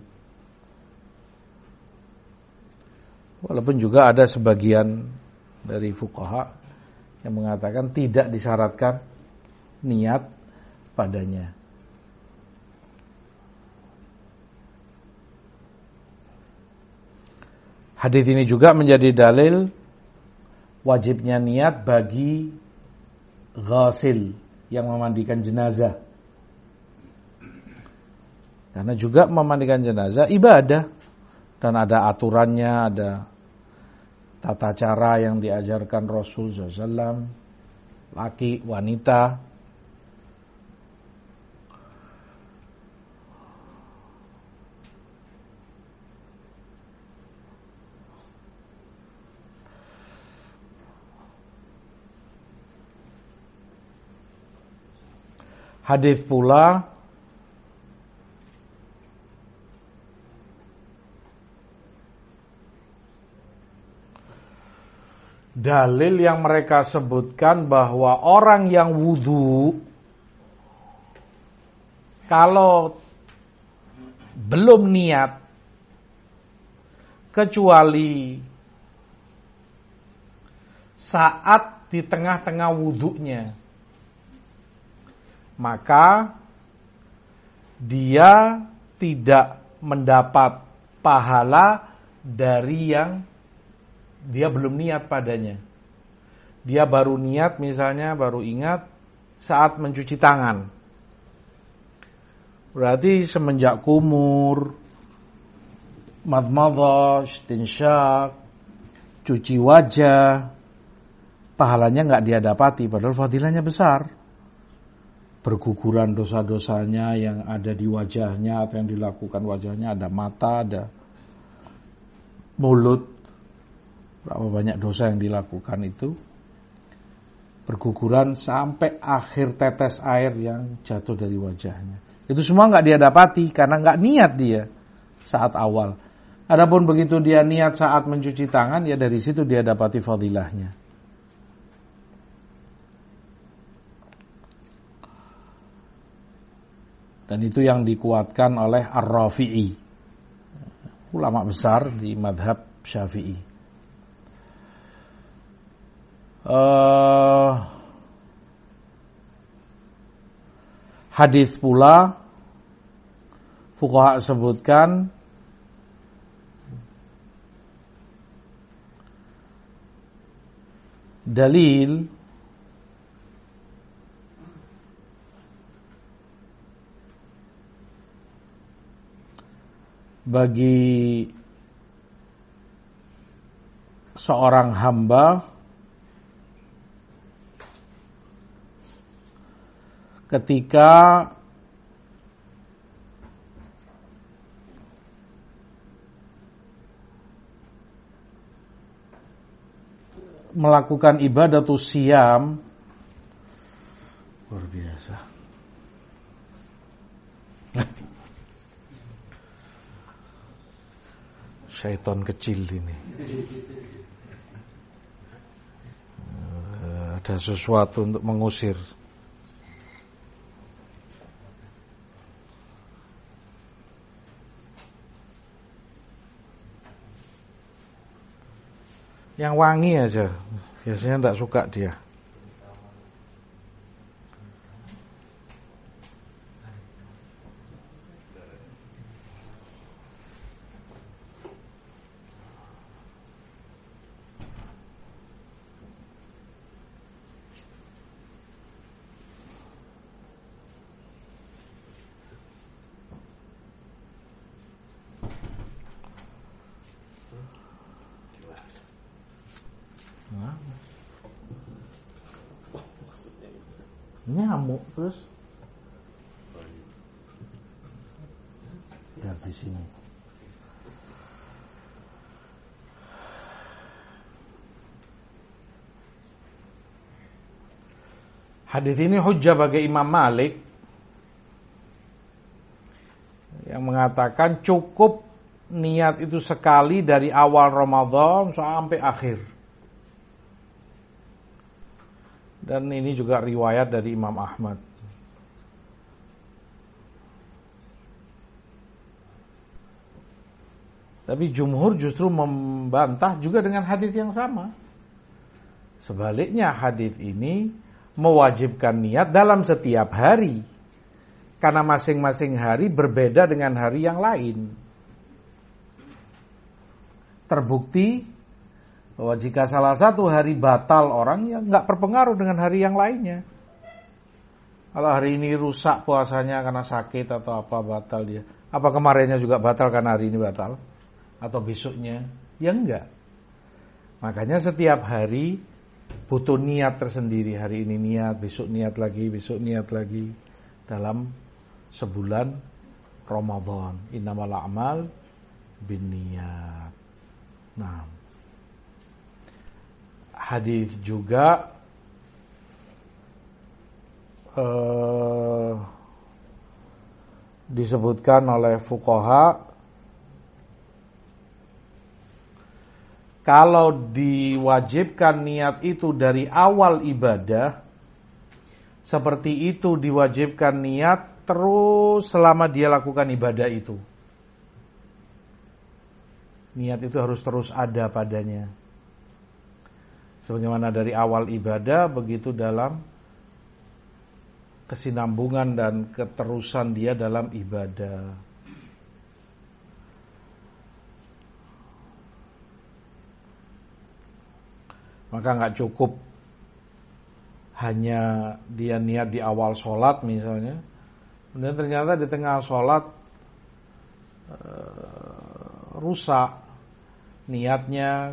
Walaupun juga ada sebagian dari fuqaha yang mengatakan tidak disyaratkan niat padanya. Hadis ini juga menjadi dalil wajibnya niat bagi ghasil yang memandikan jenazah. Karena juga memandikan jenazah ibadah dan ada aturannya, ada tata cara yang diajarkan Rasul SAW, laki, wanita. Hadis pula dalil yang mereka sebutkan bahwa orang yang wudu kalau belum niat kecuali saat di tengah-tengah wudunya, maka dia tidak mendapat pahala dari yang dia belum niat padanya. Dia baru niat, misalnya baru ingat saat mencuci tangan. Berarti semenjak kumur, madmadhah, istinsyak, cuci wajah, pahalanya nggak dia dapati, padahal fadilahnya besar. berguguran dosa-dosanya yang ada di wajahnya atau yang dilakukan wajahnya, ada mata, ada mulut, berapa banyak dosa yang dilakukan itu, berguguran sampai akhir tetes air yang jatuh dari wajahnya. Itu semua nggak dia dapati karena nggak niat dia saat awal. Adapun begitu dia niat saat mencuci tangan, ya dari situ dia dapati fadilahnya. Dan itu yang dikuatkan oleh Ar-Rafi'i, ulama besar di madhab Syafi'i. Hadis pula fuqaha sebutkan dalil bagi seorang hamba ketika melakukan ibadatus siyam, luar biasa. Syaitan kecil ini. Ada sesuatu untuk mengusir. Yang wangi aja, biasanya tidak suka dia. Nyamuk terus ya di sini. Hadis ini hujjah bagi Imam Malik yang mengatakan cukup niat itu sekali dari awal Ramadan sampai akhir. Dan ini juga riwayat dari Imam Ahmad. Tapi jumhur justru membantah juga dengan hadis yang sama. Sebaliknya hadis ini mewajibkan niat dalam setiap hari. Karena masing-masing hari berbeda dengan hari yang lain. Terbukti bahwa jika salah satu hari batal orang, ya nggak berpengaruh dengan hari yang lainnya. Kalau hari ini rusak puasanya karena sakit atau apa, batal dia. Apa kemarinnya juga batal karena hari ini batal? Atau besoknya? Ya enggak. Makanya setiap hari butuh niat tersendiri. Hari ini niat, besok niat lagi dalam sebulan Ramadan. Innamal a'mal binniyat. Nah, hadis juga disebutkan oleh fuqaha kalau diwajibkan niat itu dari awal ibadah, seperti itu diwajibkan niat terus selama dia lakukan ibadah itu. Niat itu harus terus ada padanya. Sebagaimana dari awal ibadah, begitu dalam kesinambungan dan keterusan dia dalam ibadah. Maka nggak cukup hanya dia niat di awal sholat misalnya, kemudian ternyata di tengah sholat rusak niatnya,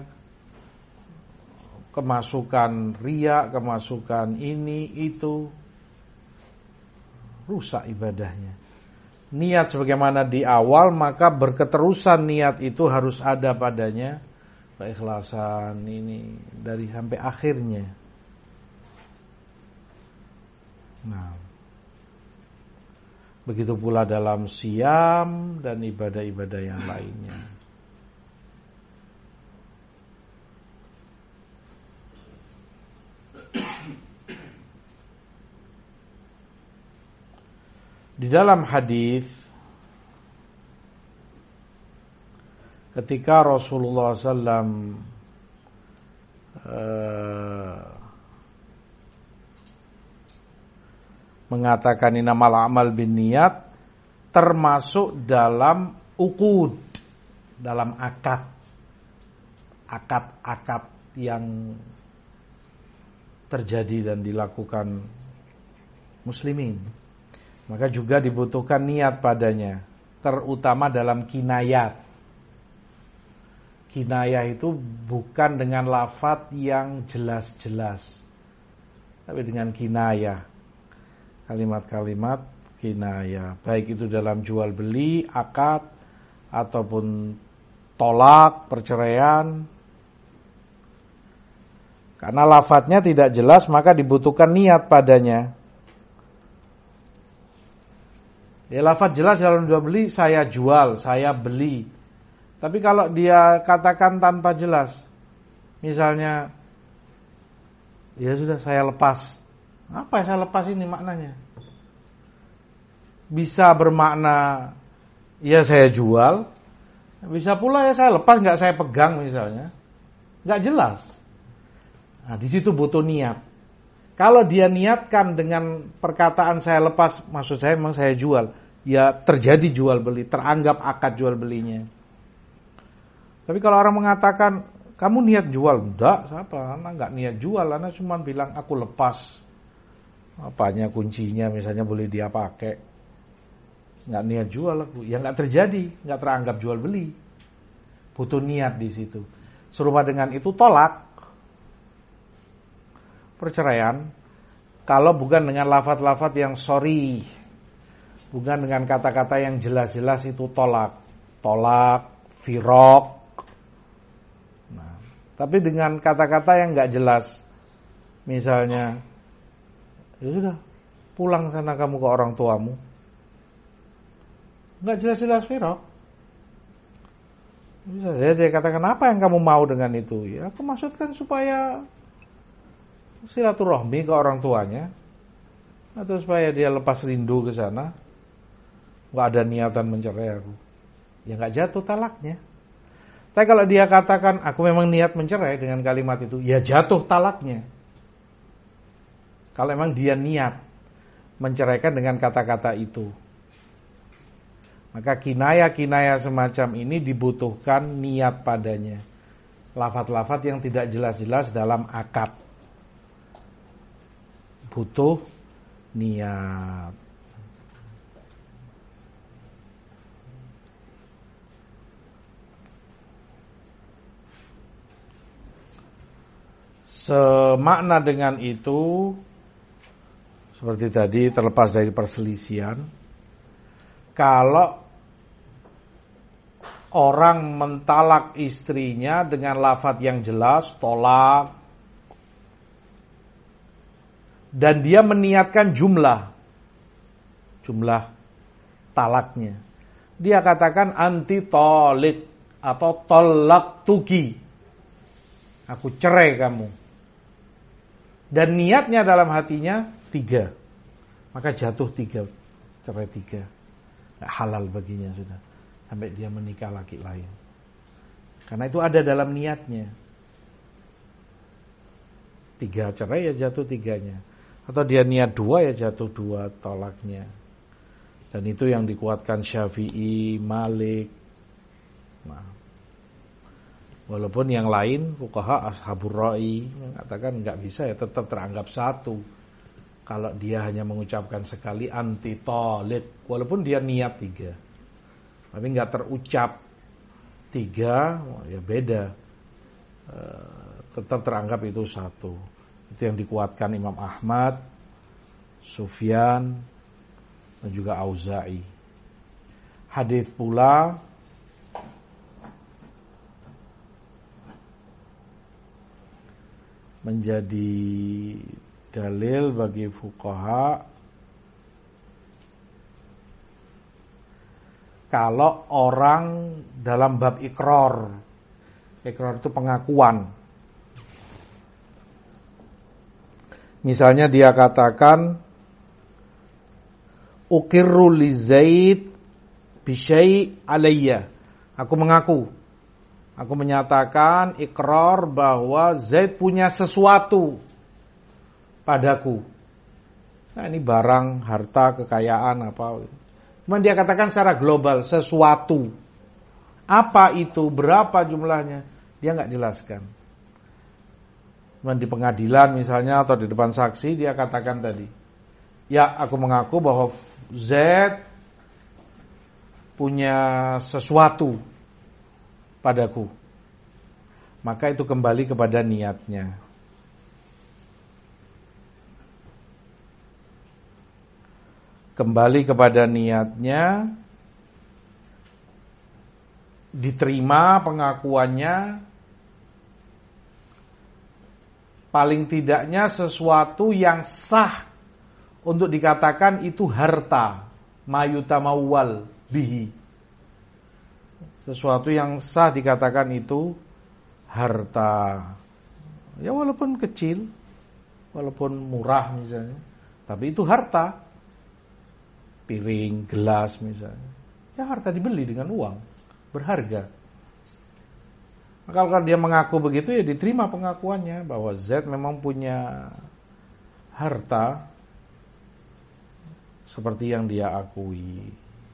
kemasukan riya, kemasukan ini itu, rusak ibadahnya. Niat sebagaimana di awal, maka berketerusan niat itu harus ada padanya, keikhlasan ini dari sampai akhirnya. Nah, begitu pula dalam siam dan ibadah-ibadah yang lainnya. Di dalam hadis ketika Rasulullah SAW mengatakan innamal a'mal binniyat, termasuk dalam uqud, dalam akad yang terjadi dan dilakukan muslimin. Maka juga dibutuhkan niat padanya, terutama dalam kinayat. Kinayah itu bukan dengan lafadz yang jelas-jelas, tapi dengan kinayah. Kalimat-kalimat kinayah, baik itu dalam jual beli, akad, ataupun tolak, perceraian. Karena lafadznya tidak jelas, maka dibutuhkan niat padanya. Ya, lafadz jelas dalam jual beli, saya jual, saya beli. Tapi kalau dia katakan tanpa jelas, misalnya, ya sudah saya lepas. Apa saya lepas ini maknanya? Bisa bermakna, ya saya jual. Bisa pula ya saya lepas, nggak saya pegang misalnya. Nggak jelas. Nah, di situ butuh niat. Kalau dia niatkan dengan perkataan saya lepas, maksud saya memang saya jual, ya terjadi jual beli, teranggap akad jual belinya. Tapi kalau orang mengatakan, kamu niat jual, enggak, siapa? Anak enggak niat jual, anak cuma bilang aku lepas. Apanya kuncinya misalnya boleh dia pakai. Enggak niat jual aku, ya enggak terjadi, enggak teranggap jual beli. Butuh niat di situ. Serupa dengan itu tolak. Perceraian, kalau bukan dengan lafadz-lafadz yang sorry, bukan dengan kata-kata yang jelas-jelas, itu tolak, firaq. Nah, tapi dengan kata-kata yang nggak jelas, misalnya, ya sudah, pulang sana kamu ke orang tuamu, nggak jelas-jelas firaq. Bisa saja dia katakan, apa yang kamu mau dengan itu? Ya, aku maksudkan supaya silaturahmi ke orang tuanya, atau supaya dia lepas rindu ke sana. Nggak ada niatan mencerai aku, ya nggak jatuh talaknya. Tapi kalau dia katakan aku memang niat mencerai dengan kalimat itu, ya jatuh talaknya. Kalau memang dia niat menceraikan dengan kata-kata itu, maka kinayah-kinayah semacam ini dibutuhkan niat padanya. Lafadz-lafadz yang tidak jelas-jelas dalam akad, butuh niat. Semakna dengan itu, seperti tadi, terlepas dari perselisihan, kalau orang mentalak istrinya dengan lafadz yang jelas, tolak, dan dia meniatkan jumlah talaknya, dia katakan anti tolik atau tolak tuki, aku cerai kamu, dan niatnya dalam hatinya 3, maka jatuh 3, cerai 3, nggak halal baginya sudah sampai dia menikah laki lain, karena itu ada dalam niatnya. 3 cerai ya jatuh 3-nya. Atau dia niat 2 ya jatuh 2 tolaknya. Dan itu yang dikuatkan Syafi'i, Malik. Nah, walaupun yang lain fuqaha ashabur ra'i mengatakan enggak bisa, ya tetap teranggap 1. Kalau dia hanya mengucapkan sekali anti talik, walaupun dia niat 3, tapi enggak terucap 3, ya beda. Tetap teranggap itu 1. Itu yang dikuatkan Imam Ahmad, Sufyan, dan juga Auza'i. Hadis pula menjadi dalil bagi fuqaha kalau orang dalam bab ikrar itu pengakuan. Misalnya dia katakan uqirru li Zaid bi syai' alayya. Aku mengaku. Aku menyatakan ikrar bahwa Zaid punya sesuatu padaku. Nah, ini barang, harta, kekayaan apa. Cuman dia katakan secara global sesuatu. Apa itu? Berapa jumlahnya? Dia nggak jelaskan. Cuman di pengadilan misalnya atau di depan saksi dia katakan tadi, ya aku mengaku bahwa Z punya sesuatu padaku. Maka itu kembali kepada niatnya. Kembali kepada niatnya, diterima pengakuannya, paling tidaknya sesuatu yang sah untuk dikatakan itu harta, mayutamawwal bihi. Sesuatu yang sah dikatakan itu harta. Ya walaupun kecil, walaupun murah misalnya, tapi itu harta. Piring, gelas misalnya. Ya harta dibeli dengan uang, berharga. Maka kalau dia mengaku begitu ya diterima pengakuannya bahwa Z memang punya harta seperti yang dia akui.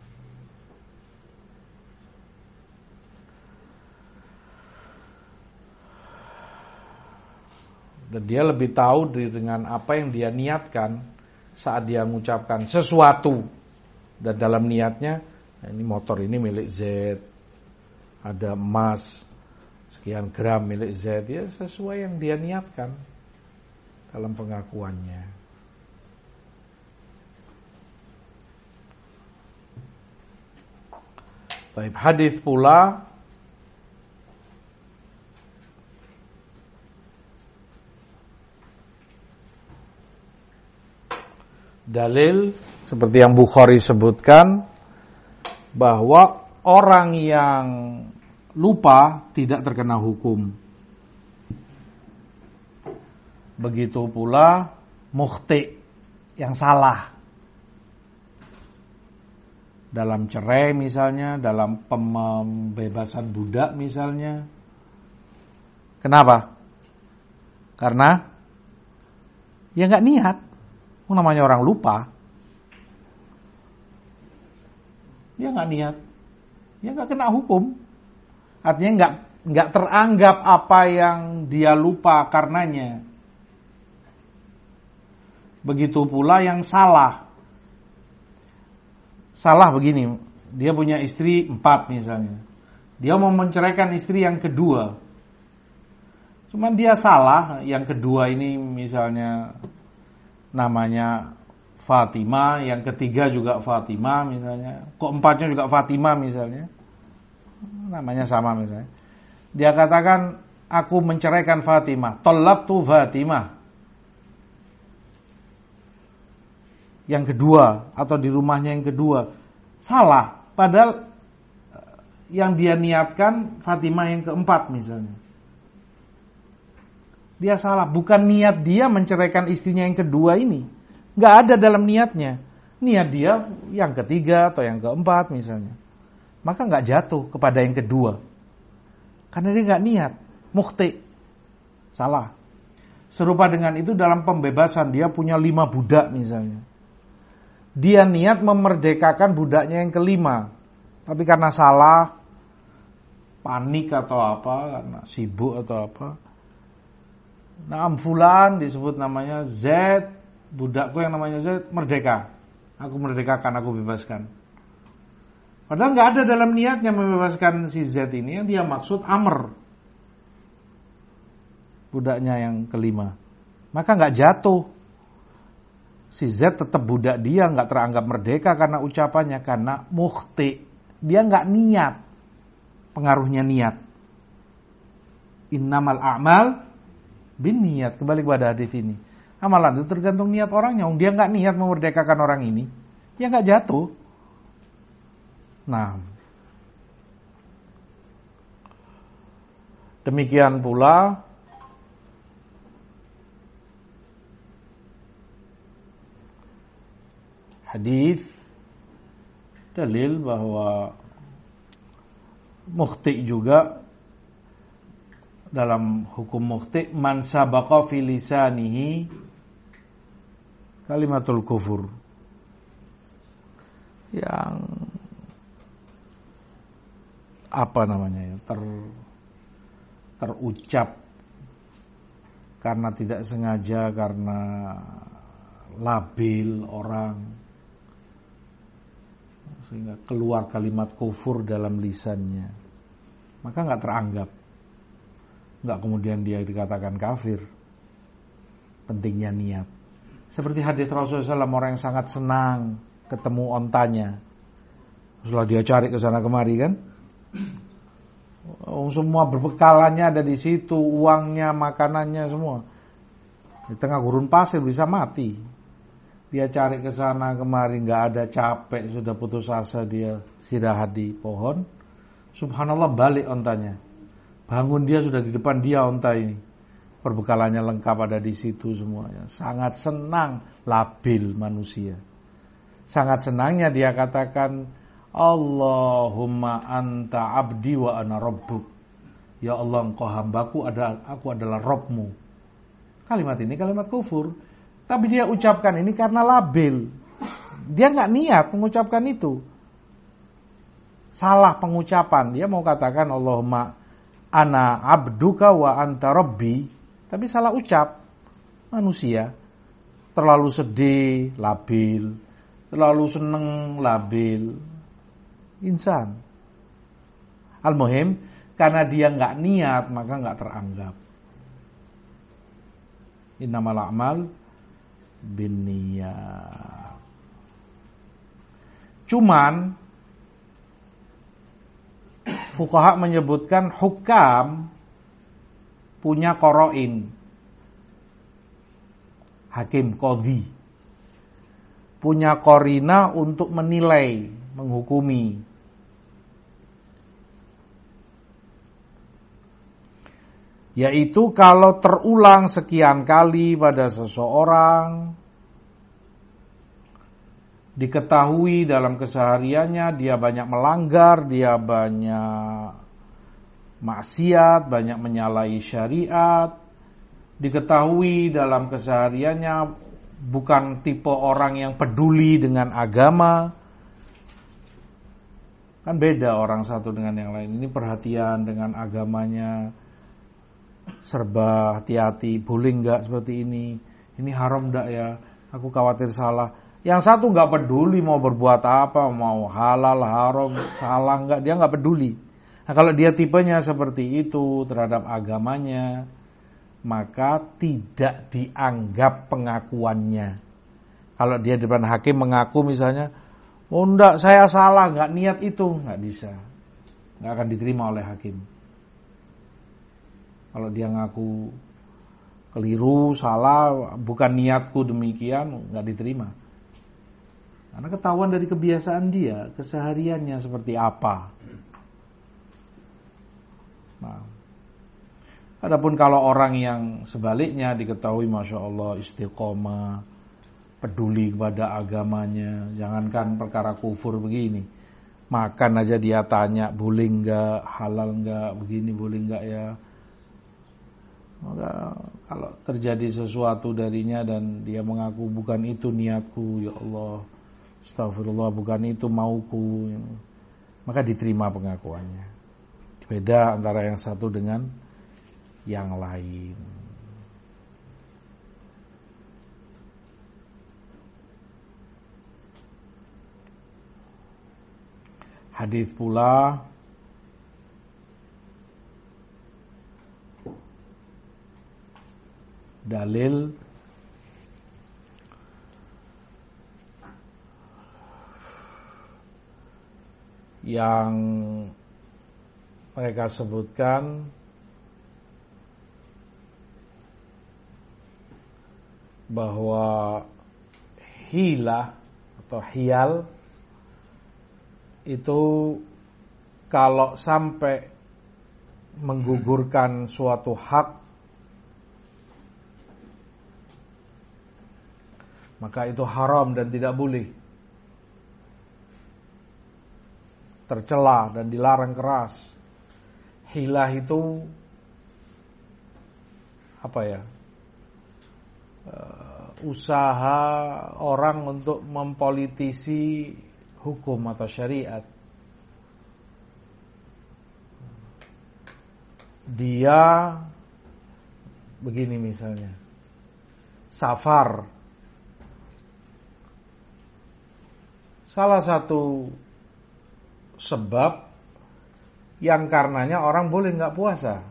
Dan dia lebih tahu dengan apa yang dia niatkan saat dia mengucapkan sesuatu. Dan dalam niatnya, ini motor ini milik Z, ada emas sekian gram milik Z, ya sesuai yang dia niatkan dalam pengakuannya. Baik, hadis pula dalil seperti yang Bukhari sebutkan bahwa orang yang lupa tidak terkena hukum. Begitu pula mukhti yang salah. Dalam cerai misalnya, dalam pembebasan budak misalnya. Kenapa? Karena ya nggak niat. Namanya orang lupa, dia nggak niat, dia nggak kena hukum. Artinya nggak teranggap apa yang dia lupa karenanya. Begitu pula yang salah begini, dia punya istri 4 misalnya, dia mau menceraikan istri yang kedua, cuman dia salah, yang kedua ini misalnya namanya Fatimah, yang ketiga juga Fatimah misalnya, keempatnya juga Fatimah misalnya, namanya sama misalnya. Dia katakan, aku menceraikan Fatimah, talaqtu Fatimah. Yang kedua, atau di rumahnya yang kedua. Salah, padahal yang dia niatkan Fatimah yang keempat misalnya. Dia salah, bukan niat dia menceraikan istrinya yang kedua ini. Nggak ada dalam niatnya. Niat dia yang ketiga atau yang keempat misalnya. Maka nggak jatuh kepada yang kedua. Karena dia nggak niat. Mukhti. Salah. Serupa dengan itu dalam pembebasan. Dia punya 5 budak misalnya. Dia niat memerdekakan budaknya yang kelima. Tapi karena salah, panik atau apa, karena sibuk atau apa, fulan disebut namanya Z, budakku yang namanya Z merdeka. Aku merdekakan, aku bebaskan. Padahal nggak ada dalam niatnya membebaskan si Z ini, yang dia maksud Amr, budaknya yang kelima. Maka nggak jatuh Si Z tetap budak dia, nggak teranggap merdeka karena ucapannya, karena mukhti. Dia nggak niat. Pengaruhnya niat. Innamal a'mal bin niat. Kembali kepada hadis ini. Amalan itu tergantung niat orangnya. Dia nggak niat memerdekakan orang ini, ya nggak jatuh. Nah, demikian pula hadis dalil bahwa mukhti juga dalam hukum mukhti, man sabaqa fi lisanihi kalimatul kufur, yang apa namanya ya, terucap karena tidak sengaja, karena labil orang, sehingga keluar kalimat kufur dalam lisannya, maka nggak teranggap, nggak kemudian dia dikatakan kafir. Pentingnya niat. Seperti hadis Rasulullah SAW, orang yang sangat senang ketemu ontanya, setelah dia cari ke sana kemari kan, semua berbekalannya ada di situ, uangnya, makanannya semua, di tengah gurun pasir bisa mati. Dia cari ke sana kemari, nggak ada, capek, sudah putus asa, dia istirahat di pohon. Subhanallah, balik ontanya. Bangun, dia sudah di depan dia onta ini. Perbekalannya lengkap ada di situ semuanya. Sangat senang, labil manusia. Sangat senangnya dia katakan, Allahumma anta abdi wa ana rabbuk. Ya Allah, engkau hambaku, aku adalah Rabbmu. Kalimat ini kalimat kufur. Tapi dia ucapkan ini karena labil. Dia nggak niat mengucapkan itu. Salah pengucapan. Dia mau katakan Allahumma ana abduka wa anta rabbi, tapi salah ucap. Manusia terlalu sedih, labil. Terlalu seneng, labil. Insan. Al-muhim, karena dia nggak niat, maka nggak teranggap. Innamal a'mal binniyat. Cuman fuqaha menyebutkan hukam punya qoro'in, hakim, qadhi, punya qorina untuk menilai, menghukumi. Yaitu kalau terulang sekian kali pada seseorang, diketahui dalam kesehariannya dia banyak melanggar, dia banyak maksiat, banyak menyalahi syariat, diketahui dalam kesehariannya bukan tipe orang yang peduli dengan agama. Kan beda orang satu dengan yang lain. Ini perhatian dengan agamanya, serba hati-hati, boleh enggak seperti ini haram enggak ya, aku khawatir salah. Yang satu enggak peduli mau berbuat apa, mau halal, haram, salah enggak, dia enggak peduli. Nah, kalau dia tipenya seperti itu terhadap agamanya, maka tidak dianggap pengakuannya. Kalau dia di depan hakim mengaku misalnya, oh enggak, saya salah, enggak niat itu, enggak bisa. Enggak akan diterima oleh hakim. Kalau dia ngaku keliru, salah, bukan niatku demikian, nggak diterima. Karena ketahuan dari kebiasaan dia, kesehariannya seperti apa. Nah, adapun kalau orang yang sebaliknya diketahui, masya Allah, istiqomah, peduli kepada agamanya, jangankan perkara kufur begini, makan aja dia tanya, boleh nggak, halal nggak, begini boleh nggak ya. Maka kalau terjadi sesuatu darinya dan dia mengaku bukan itu niatku, ya Allah, astagfirullah, bukan itu mauku, maka diterima pengakuannya. Beda antara yang satu dengan yang lain. Hadis pula dalil yang mereka sebutkan bahwa hilah atau hiyal itu kalau sampai menggugurkan suatu hak, maka itu haram dan tidak boleh, tercela dan dilarang keras. Hilah itu apa ya? Usaha orang untuk mempolitisi hukum atau syariat. Dia begini misalnya, safar. Salah satu sebab yang karenanya orang boleh nggak puasa.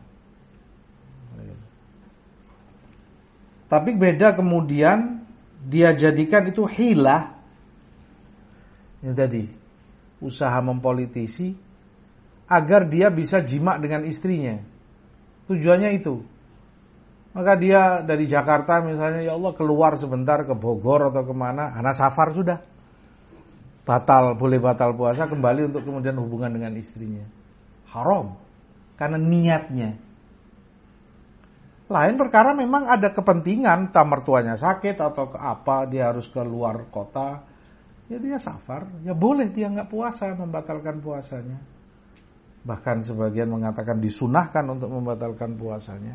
Tapi beda kemudian dia jadikan itu hilah. Ini tadi, usaha mempolitisi agar dia bisa jima dengan istrinya. Tujuannya itu. Maka dia dari Jakarta misalnya, ya Allah keluar sebentar ke Bogor atau kemana, anak safar sudah. Boleh batal puasa, kembali untuk kemudian hubungan dengan istrinya. Haram. Karena niatnya. Lain perkara memang ada kepentingan, entah mertuanya sakit atau ke apa, dia harus keluar kota, ya dia safar, ya boleh dia nggak puasa, membatalkan puasanya. Bahkan sebagian mengatakan disunahkan untuk membatalkan puasanya.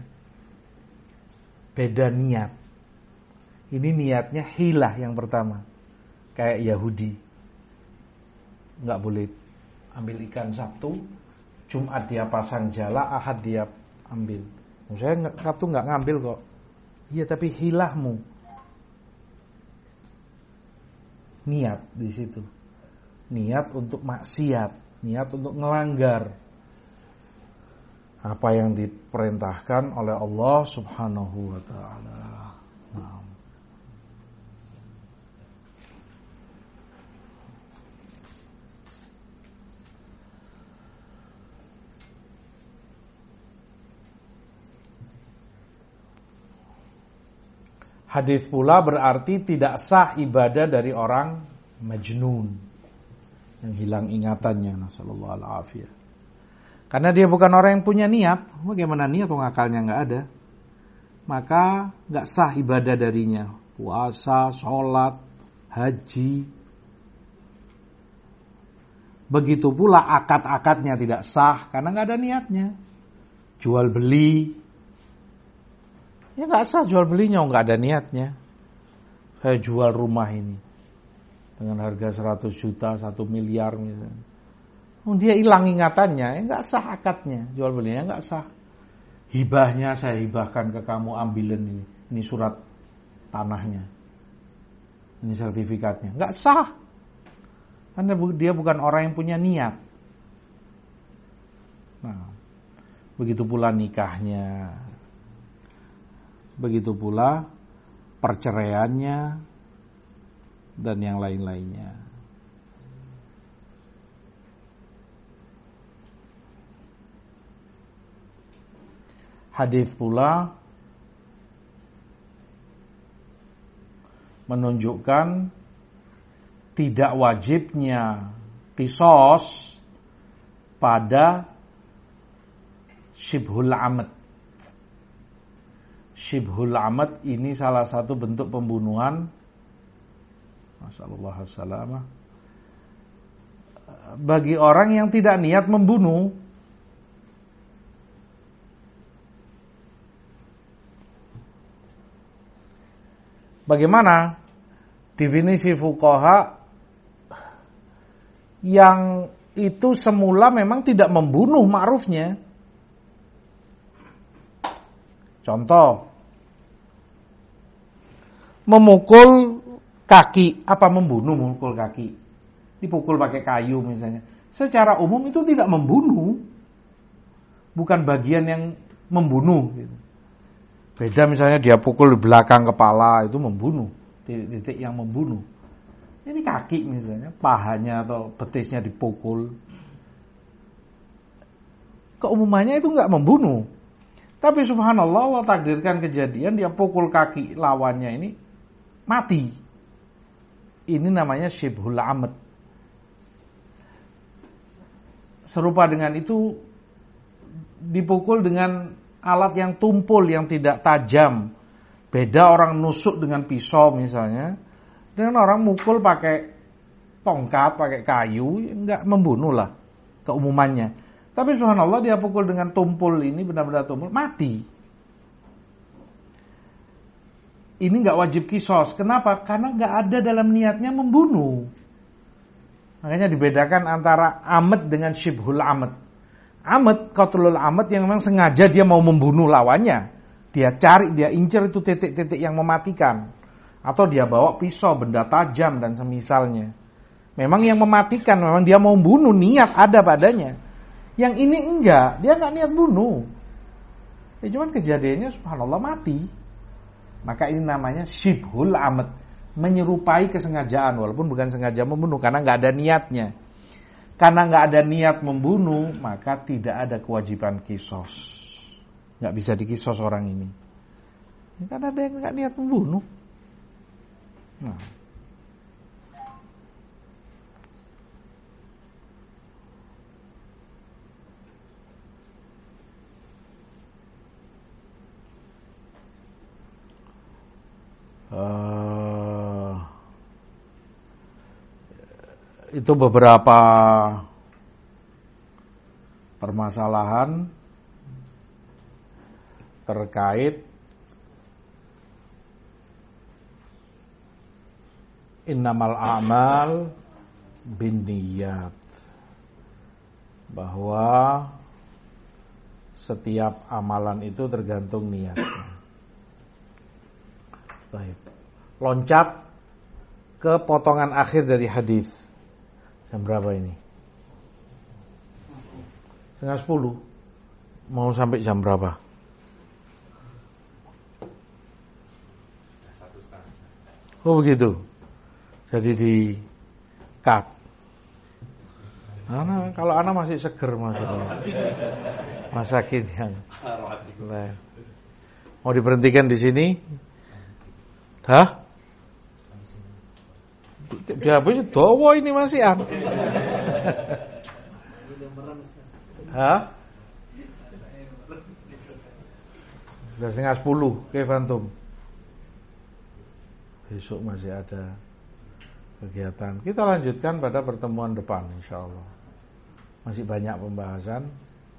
Beda niat. Ini niatnya hilah yang pertama, kayak Yahudi, nggak boleh ambil ikan Sabtu, Jumat dia pasang jala, Ahad dia ambil. Saya Sabtu nggak ngambil kok. Iya, tapi hilahmu. Niat di situ. Niat untuk maksiat, niat untuk ngelanggar apa yang diperintahkan oleh Allah Subhanahu wa taala. Nah. Hadis pula berarti tidak sah ibadah dari orang majnun yang hilang ingatannya, nasallallahu alaihi. Karena dia bukan orang yang punya niat. Bagaimana niat kalau akalnya nggak ada? Maka nggak sah ibadah darinya. Puasa, sholat, haji. Begitu pula akad-akadnya tidak sah karena nggak ada niatnya. Jual beli. Ya nggak sah jual belinya, nggak ada niatnya. Saya jual rumah ini dengan harga 100 juta, 1 miliar misalnya. Dia hilang ingatannya, ya nggak sah akadnya, jual belinya nggak sah. Hibahnya saya hibahkan ke kamu, ambilin ini surat tanahnya, ini sertifikatnya, nggak sah. Karena dia bukan orang yang punya niat. Nah, begitu pula nikahnya. Begitu pula perceraiannya dan yang lain-lainnya. Hadis pula menunjukkan tidak wajibnya qisas pada syibhul amad. Syibhul amad ini salah satu bentuk pembunuhan. Masyaallah salamah. Bagi orang yang tidak niat membunuh. Bagaimana definisi fuqaha yang itu semula memang tidak membunuh ma'rufnya? Contoh, memukul kaki, apa membunuh memukul kaki? Dipukul pakai kayu misalnya. Secara umum itu tidak membunuh. Bukan bagian yang membunuh. Beda misalnya dia pukul di belakang kepala, itu membunuh. Titik yang membunuh. Ini kaki misalnya, pahanya atau betisnya dipukul. keumumannya itu nggak membunuh. Tapi subhanallah, Allah takdirkan kejadian dia pukul kaki lawannya ini mati. Ini namanya syibhul amd. Serupa dengan itu dipukul dengan alat yang tumpul, yang tidak tajam. Beda orang nusuk dengan pisau misalnya, dengan orang mukul pakai tongkat, pakai kayu, nggak membunuh lah keumumannya. Tapi subhanallah dia pukul dengan tumpul ini, benar-benar tumpul, mati. Ini nggak wajib kisos. Kenapa? Karena nggak ada dalam niatnya membunuh. Makanya dibedakan antara amd dengan syibhul amd. Amd, qatlul amd yang memang sengaja dia mau membunuh lawannya. Dia cari, dia incer itu titik-titik yang mematikan. Atau dia bawa pisau, benda tajam dan semisalnya. Memang yang mematikan, memang dia mau membunuh, niat ada padanya. Yang ini enggak, dia enggak niat bunuh. Cuman kejadiannya subhanallah mati. Maka ini namanya syibhul amd, menyerupai kesengajaan walaupun bukan sengaja membunuh karena enggak ada niatnya. Karena enggak ada niat membunuh, maka tidak ada kewajiban kisos. Enggak bisa dikisos orang ini. Karena ada yang enggak niat membunuh. Nah. Itu beberapa permasalahan terkait innamal a'mal binniyat, bahwa setiap amalan itu tergantung niatnya. Baik. Loncat ke potongan akhir dari hadis. Jam berapa ini? 9:30. Mau sampai jam berapa? Oh begitu. Jadi di cut. Kalau anak masih seger maksudnya. Masakin yang. Mau diberhentikan di sini? Hah? Dia punya dawa ini masih an. Hah? Sudah 9:30 ke Fantum. Besok masih ada kegiatan. Kita lanjutkan pada pertemuan depan insyaallah. Masih banyak pembahasan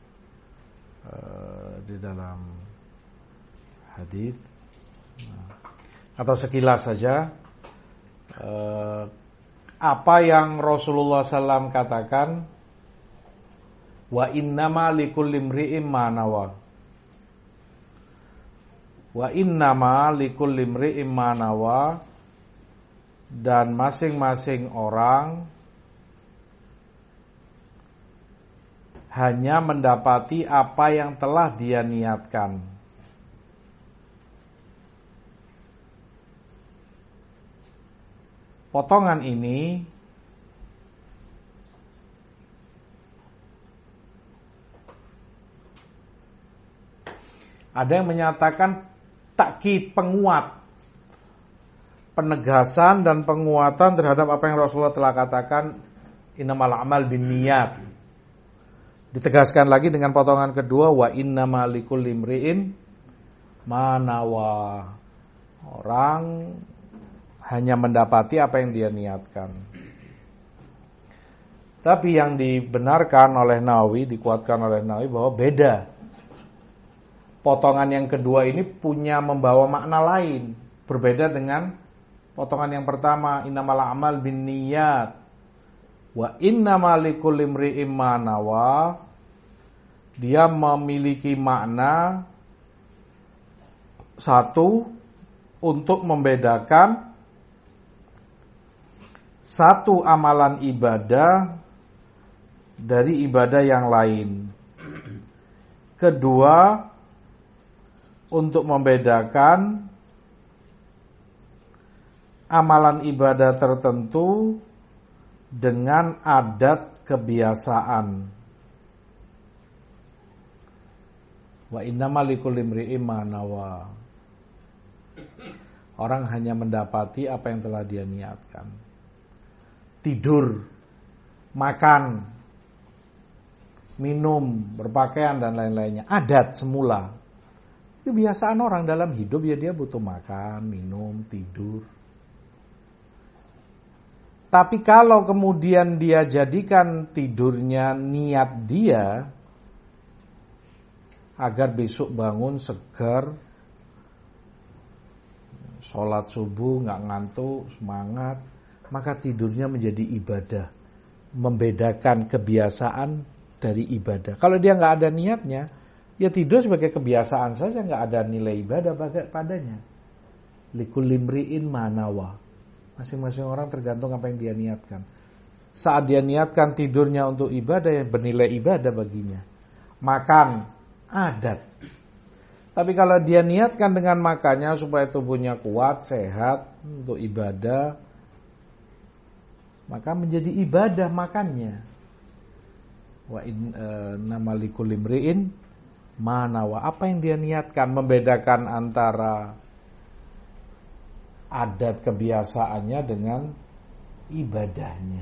di dalam hadis. Atau sekilas saja apa yang Rasulullah SAW katakan, wa innama likulli imri'in ma nawa. Wa innama likulli imri'in ma nawa, dan masing-masing orang hanya mendapati apa yang telah dia niatkan. Potongan ini ada yang menyatakan takkid, penguat, penegasan dan penguatan terhadap apa yang Rasulullah telah katakan, innamal a'mal binniyat. Ditegaskan lagi dengan potongan kedua, wa innamal likulli imri'in ma nawa. Orang hanya mendapati apa yang dia niatkan. Tapi yang dibenarkan oleh Nawawi, dikuatkan oleh Nawawi bahwa beda. Potongan yang kedua ini punya membawa makna lain, berbeda dengan potongan yang pertama, innamal a'mal binniyat wa innamal likulli imri'in ma nawa. Dia memiliki makna satu, untuk membedakan satu amalan ibadah dari ibadah yang lain. Kedua, untuk membedakan amalan ibadah tertentu dengan adat kebiasaan. Wa innamal likulli imri'in ma nawa. Orang hanya mendapati apa yang telah dia niatkan. Tidur, makan, minum, berpakaian dan lain-lainnya. Adat semula. Kebiasaan orang dalam hidup ya dia butuh makan, minum, tidur. Tapi kalau kemudian dia jadikan tidurnya niat dia agar besok bangun segar, sholat subuh nggak ngantuk, semangat, maka tidurnya menjadi ibadah. Membedakan kebiasaan dari ibadah. Kalau dia nggak ada niatnya, ya tidur sebagai kebiasaan saja, nggak ada nilai ibadah padanya. Likulli imri'in ma nawa. Masing-masing orang tergantung apa yang dia niatkan. Saat dia niatkan tidurnya untuk ibadah, yang bernilai ibadah baginya. Makan, adat. Tapi kalau dia niatkan dengan makannya supaya tubuhnya kuat, sehat, untuk ibadah, maka menjadi ibadah makannya. Wa innamal likulli imri'in ma nawa. Apa yang dia niatkan, membedakan antara adat kebiasaannya dengan ibadahnya.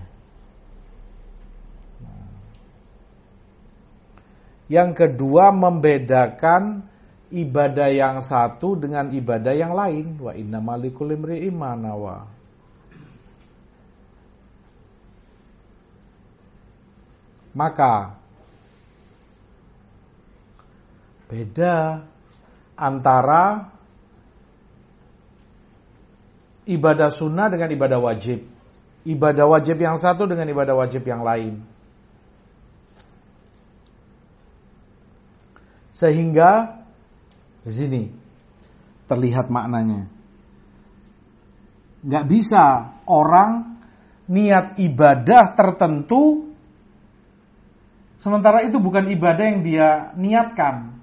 Yang kedua, membedakan ibadah yang satu dengan ibadah yang lain. Wa innamal likulli imri'in ma nawa. Maka beda antara ibadah sunnah dengan ibadah wajib. Ibadah wajib yang satu dengan ibadah wajib yang lain. Sehingga di sini terlihat maknanya. Nggak bisa orang niat ibadah tertentu sementara itu bukan ibadah yang dia niatkan.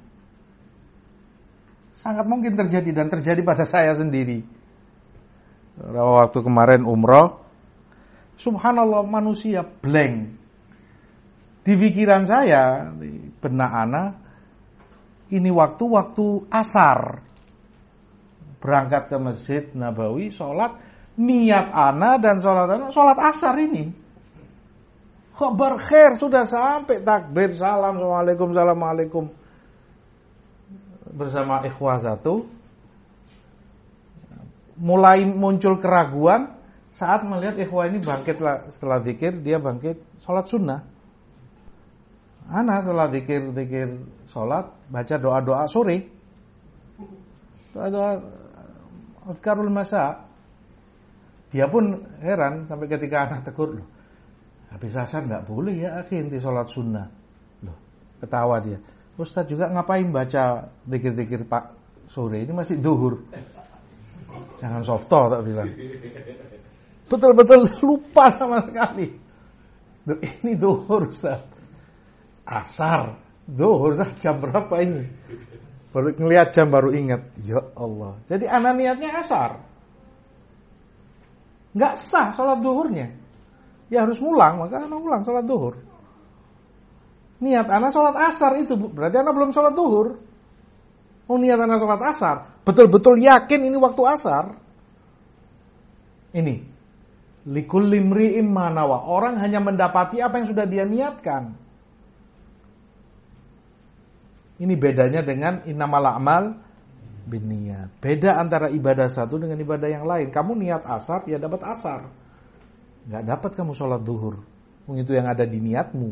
Sangat mungkin terjadi dan terjadi pada saya sendiri. Waktu kemarin umroh, subhanallah manusia blank. Di pikiran saya, di benak ana, ini waktu asar. Berangkat ke Masjid Nabawi, sholat, niat ana dan sholat asar ini. Khabar khair, sudah sampai takbir, salam, assalamualaikum. Bersama ikhwah satu. Mulai muncul keraguan saat melihat ikhwah ini bangkit setelah zikir, dia bangkit sholat sunnah. Ana setelah zikir sholat, baca doa-doa sore. Doa-doa azkarul masa. Dia pun heran sampai ketika anak tegur, loh, habis asar enggak boleh ya akhi inti sholat sunnah. Loh, ketawa dia. Ustaz juga ngapain baca zikir-zikir Pak sore ini masih zuhur. Jangan softo tak bilang. Betul-betul lupa sama sekali. Ini zuhur Ustaz. Asar. Zuhur Ustaz jam berapa ini? Baru ngelihat jam baru ingat. Ya Allah. Jadi anak niatnya asar. Enggak sah sholat zuhurnya. Ya harus ngulang, maka anak ulang sholat zuhur. Niat anak sholat asar itu berarti anak belum sholat zuhur. Oh niat anak sholat asar, betul-betul yakin ini waktu asar. Ini likulli imri'in ma nawa. Orang hanya mendapati apa yang sudah dia niatkan. Ini bedanya dengan innamal a'mal binniyat. Beda antara ibadah satu dengan ibadah yang lain. Kamu niat asar, ya dapat asar. Enggak dapat kamu sholat zuhur. Itu yang ada di niatmu.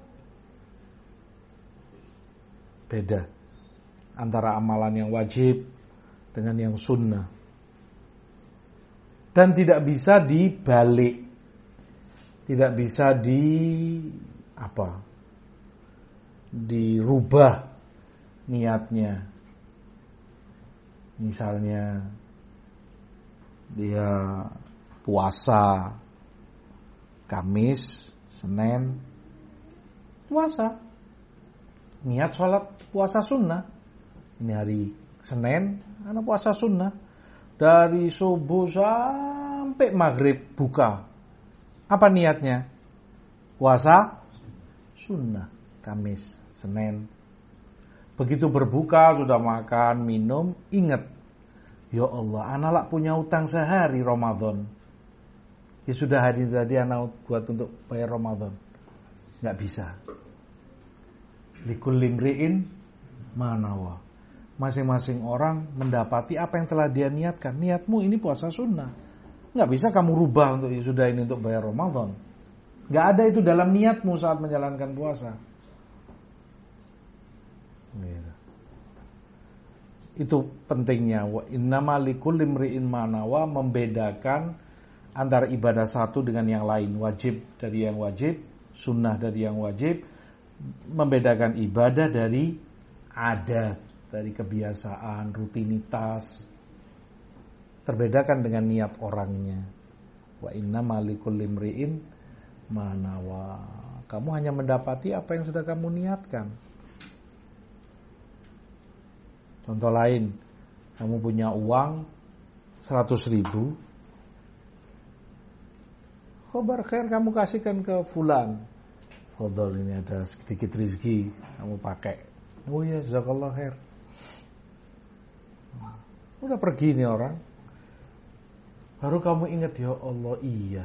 Beda antara amalan yang wajib dengan yang sunnah. Dan tidak bisa dibalik. Tidak bisa dirubah niatnya. Misalnya dia puasa Kamis, Senin, puasa. Niat sholat puasa sunnah. Ini hari Senin, anak puasa sunnah. Dari subuh sampai maghrib buka. Apa niatnya? Puasa sunnah. Kamis, Senin. Begitu berbuka, sudah makan, minum, ingat, ya Allah, anak lak punya utang sehari Ramadan. Ya sudah hari tadi anak buat untuk bayar Ramadan. Nggak bisa. Likulli imri'in ma nawa. Masing-masing orang mendapati apa yang telah dia niatkan. Niatmu ini puasa sunnah. Nggak bisa kamu rubah untuk sudah ini untuk bayar Ramadan. Nggak ada itu dalam niatmu saat menjalankan puasa. Gitu. Itu pentingnya. Wa innama likulli imri'in ma nawa, membedakan antara ibadah satu dengan yang lain, wajib dari yang wajib, sunnah dari yang wajib, membedakan ibadah dari adat, dari kebiasaan, rutinitas, terbedakan dengan niat orangnya. Wa innama likulli imri'in ma nawa. Kamu hanya mendapati apa yang sudah kamu niatkan. Contoh lain, kamu punya uang 100.000, khobar khair kamu kasihkan ke fulan. Fadhol, ini ada sedikit rezeki, kamu pakai. Oh ya, jazakallah khair. Udah pergi nih orang. Baru kamu ingat, ya Allah, iya.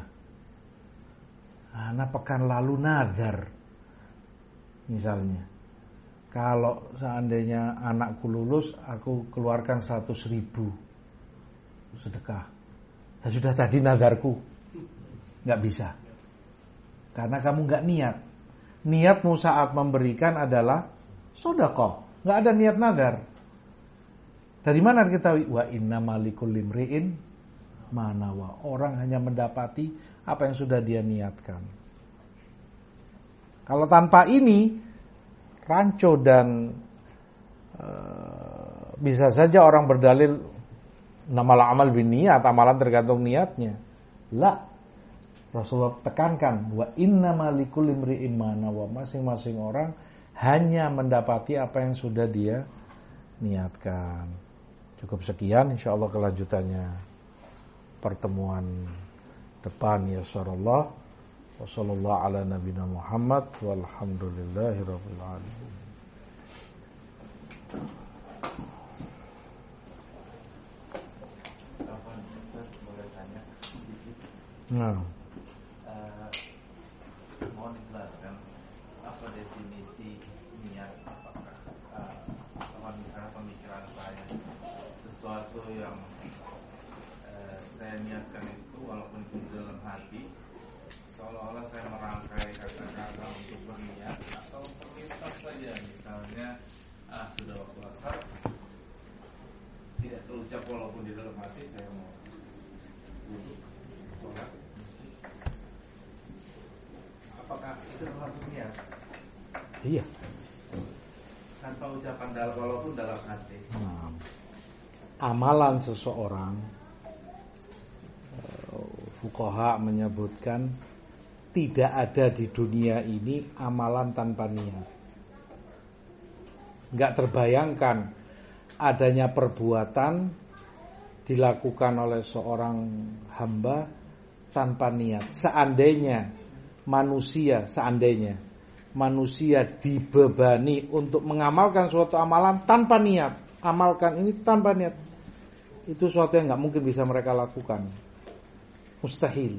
Anak pekan lalu nadar. Misalnya, kalau seandainya anakku lulus, aku keluarkan 100.000 sedekah. Ya sudah tadi nadarku. Nggak bisa. Karena kamu nggak niat. Niatmu saat memberikan adalah sedekah. Nggak ada niat nadar. Dari mana kita tahu? Wa innama likulli imri'in ma nawa. Orang hanya mendapati apa yang sudah dia niatkan. Kalau tanpa ini, rancu dan bisa saja orang berdalil namal amal bin niat, amalan tergantung niatnya. La, Rasulullah tekankan wa innama likulli imri'in ma nawa. Masing-masing orang hanya mendapati apa yang sudah dia niatkan. Cukup sekian, insyaallah kelanjutannya pertemuan depan ya Allah. Wa sallallahu ala nabiyina Muhammad walhamdulillahirabbil alamin. Nah, mohon dijelaskan apa definisi niat, apakah misalnya pemikiran saya sesuatu yang saya niatkan itu walaupun itu di dalam hati, seolah-olah saya merangkai kata-kata untuk berniat, atau terlintas saja misalnya sudah waktu asar tidak terucap walaupun di dalam hati saya mau wudhu sholat. Apakah itu termasuk niat? iya. Tanpa ucapan dalam, walaupun dalam hati. Amalan seseorang, fuqaha menyebutkan tidak ada di dunia ini amalan tanpa niat. Enggak terbayangkan adanya perbuatan dilakukan oleh seorang hamba tanpa niat. Seandainya manusia dibebani untuk mengamalkan suatu amalan tanpa niat, amalkan ini tanpa niat, itu suatu yang nggak mungkin bisa mereka lakukan, mustahil.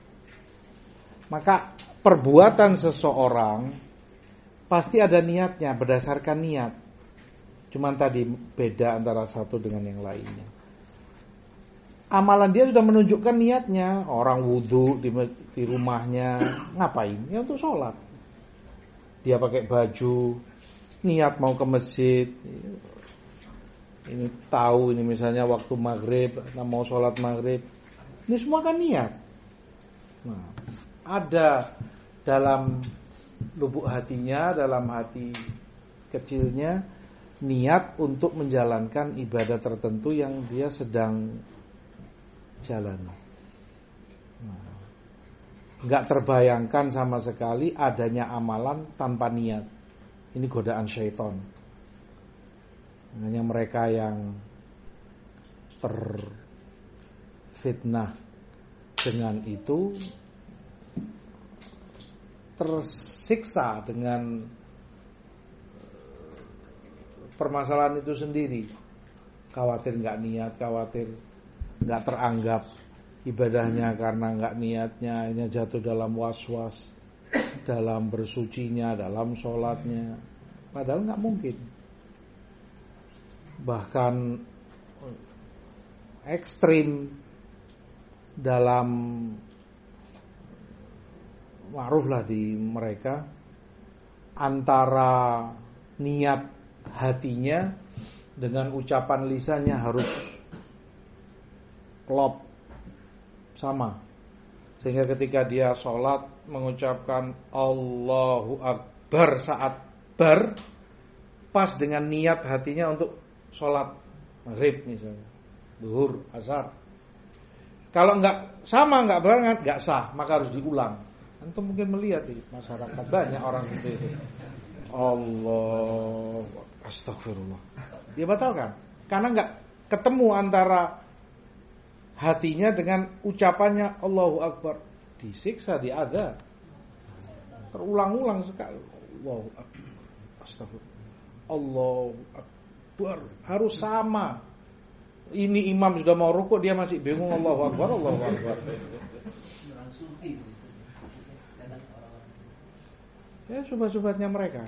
Maka perbuatan seseorang pasti ada niatnya, berdasarkan niat. Cuman tadi beda antara satu dengan yang lainnya. Amalan dia sudah menunjukkan niatnya. Orang wudhu di rumahnya, ngapain? Ya untuk sholat. Dia pakai baju, niat mau ke masjid. Ini tahu, ini misalnya waktu maghrib, mau sholat maghrib. Ini semua kan niat. Nah, ada dalam lubuk hatinya, dalam hati kecilnya, niat untuk menjalankan ibadah tertentu yang dia sedang jalani. Nggak terbayangkan sama sekali adanya amalan tanpa niat. Ini godaan syaitan. Hanya mereka yang terfitnah dengan itu, tersiksa dengan permasalahan itu sendiri. Khawatir nggak niat, khawatir nggak teranggap ibadahnya karena nggak niatnya, hanya jatuh dalam was-was, dalam bersucinya, dalam sholatnya. Padahal nggak mungkin. Bahkan ekstrim dalam ma'ruf lah di mereka, antara niat hatinya dengan ucapan lisannya harus klop sama, sehingga ketika dia sholat mengucapkan Allahu Akbar saat pas dengan niat hatinya untuk sholat maghrib misalnya, zuhur, asar. Kalau nggak sama, nggak barengan, nggak sah, maka harus diulang. Antum mungkin melihat di masyarakat banyak orang seperti itu. Allah, astagfirullah. Dia batalkan karena nggak ketemu antara hatinya dengan ucapannya Allahu Akbar. Disiksa, diadab. Terulang-ulang sekali. Allahu Akbar, astagfirullah. Allahu Akbar, harus sama. Ini imam sudah mau rukuk, dia masih bingung Allahu Akbar, Allahu Akbar. Ya subhat-subhatnya mereka.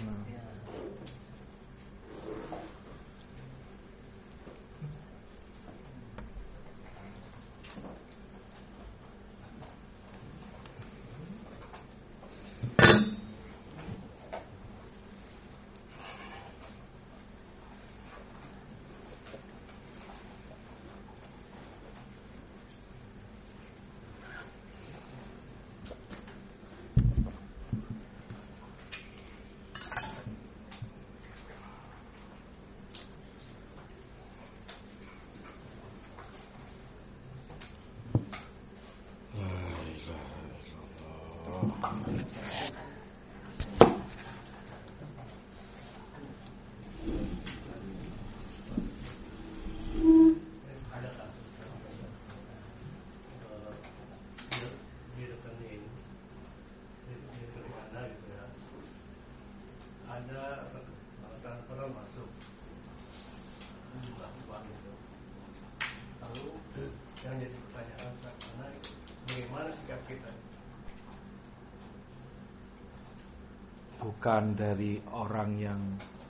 Bukan dari orang yang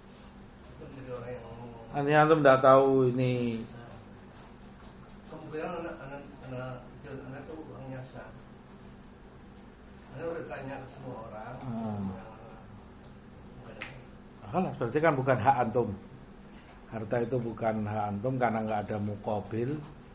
nanti antum tidak tahu ini. Kemungkinan anak itu orang nyasar. Anda udah tanya ke semua orang. Alah, berarti kan bukan hak antum. Harta itu bukan hak antum karena nggak ada muqabil.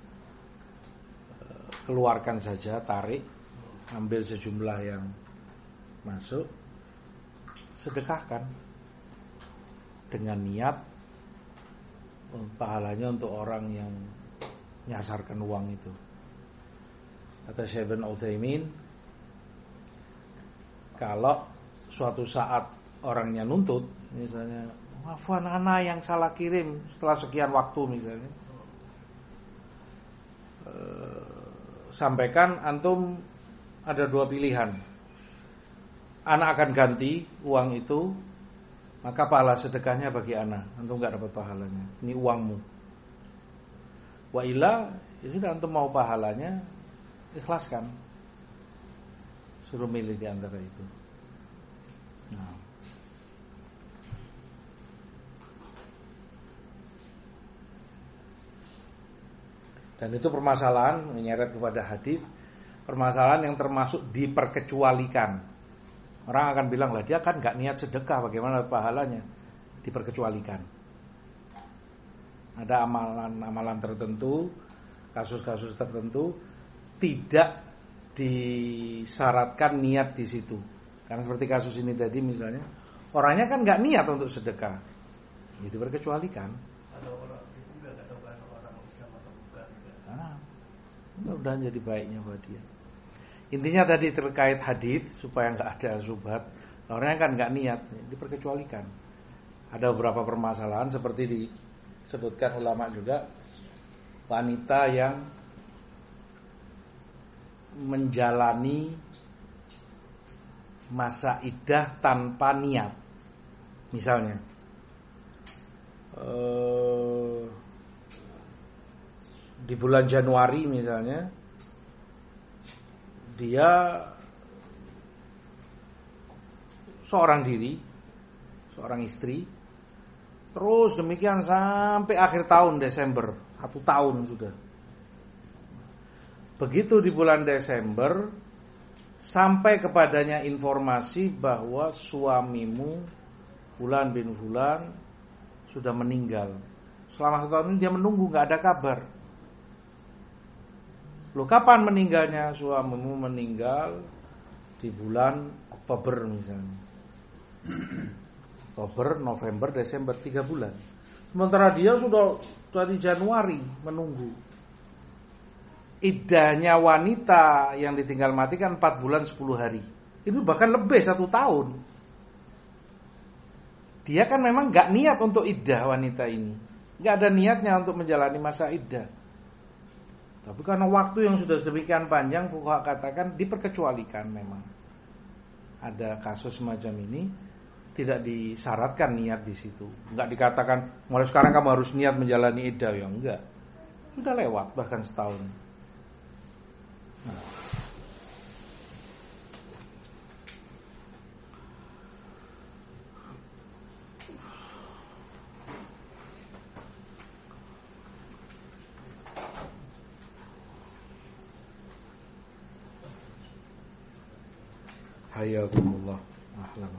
Keluarkan saja, tarik, ambil sejumlah yang masuk, sedekahkan dengan niat pahalanya untuk orang yang nyasarkan uang itu. Kata Syekh bin Utsaimin, kalau suatu saat orangnya nuntut, misalnya maafkan ana yang salah kirim setelah sekian waktu misalnya, sampaikan antum ada dua pilihan. Anak akan ganti uang itu, maka pahala sedekahnya bagi anak. Antum enggak dapat pahalanya. Ini uangmu. Wa illa, ya sudah antum mau pahalanya, ikhlaskan. Suruh milih di antara itu. Nah. Dan itu permasalahan menyeret kepada hadis, permasalahan yang termasuk diperkecualikan. Orang akan bilang lah dia kan nggak niat sedekah, bagaimana pahalanya? Diperkecualikan. Ada amalan-amalan tertentu, kasus-kasus tertentu tidak disyaratkan niat di situ. Karena seperti kasus ini tadi misalnya, orangnya kan nggak niat untuk sedekah, ya diperkecualikan. Mudah-mudahan jadi baiknya buat dia. Intinya tadi terkait hadis supaya nggak ada subhat. Orangnya kan nggak niat, diperkecualikan. Ada beberapa permasalahan seperti disebutkan ulama juga, wanita yang menjalani masa iddah tanpa niat, misalnya di bulan Januari misalnya, dia seorang diri, seorang istri, terus demikian sampai akhir tahun Desember, 1 tahun sudah. Begitu di bulan Desember, sampai kepadanya informasi bahwa suamimu Fulan bin Fulan sudah meninggal. Selama 1 tahun ini dia menunggu, gak ada kabar. Loh, kapan meninggalnya? Suamimu meninggal di bulan Oktober misalnya. Oktober, November, Desember, 3 bulan. Sementara dia sudah dari Januari menunggu. Iddahnya wanita yang ditinggal mati kan 4 bulan 10 hari. Itu bahkan lebih 1 tahun. Dia kan memang gak niat untuk iddah wanita ini. Gak ada niatnya untuk menjalani masa iddah. Tapi karena waktu yang sudah sedemikian panjang, fuqaha katakan diperkecualikan memang. Ada kasus semacam ini, tidak disyaratkan niat di situ. Enggak dikatakan mulai sekarang kamu harus niat menjalani iddah, ya enggak. Sudah lewat bahkan setahun. Nah. Hayakumullah.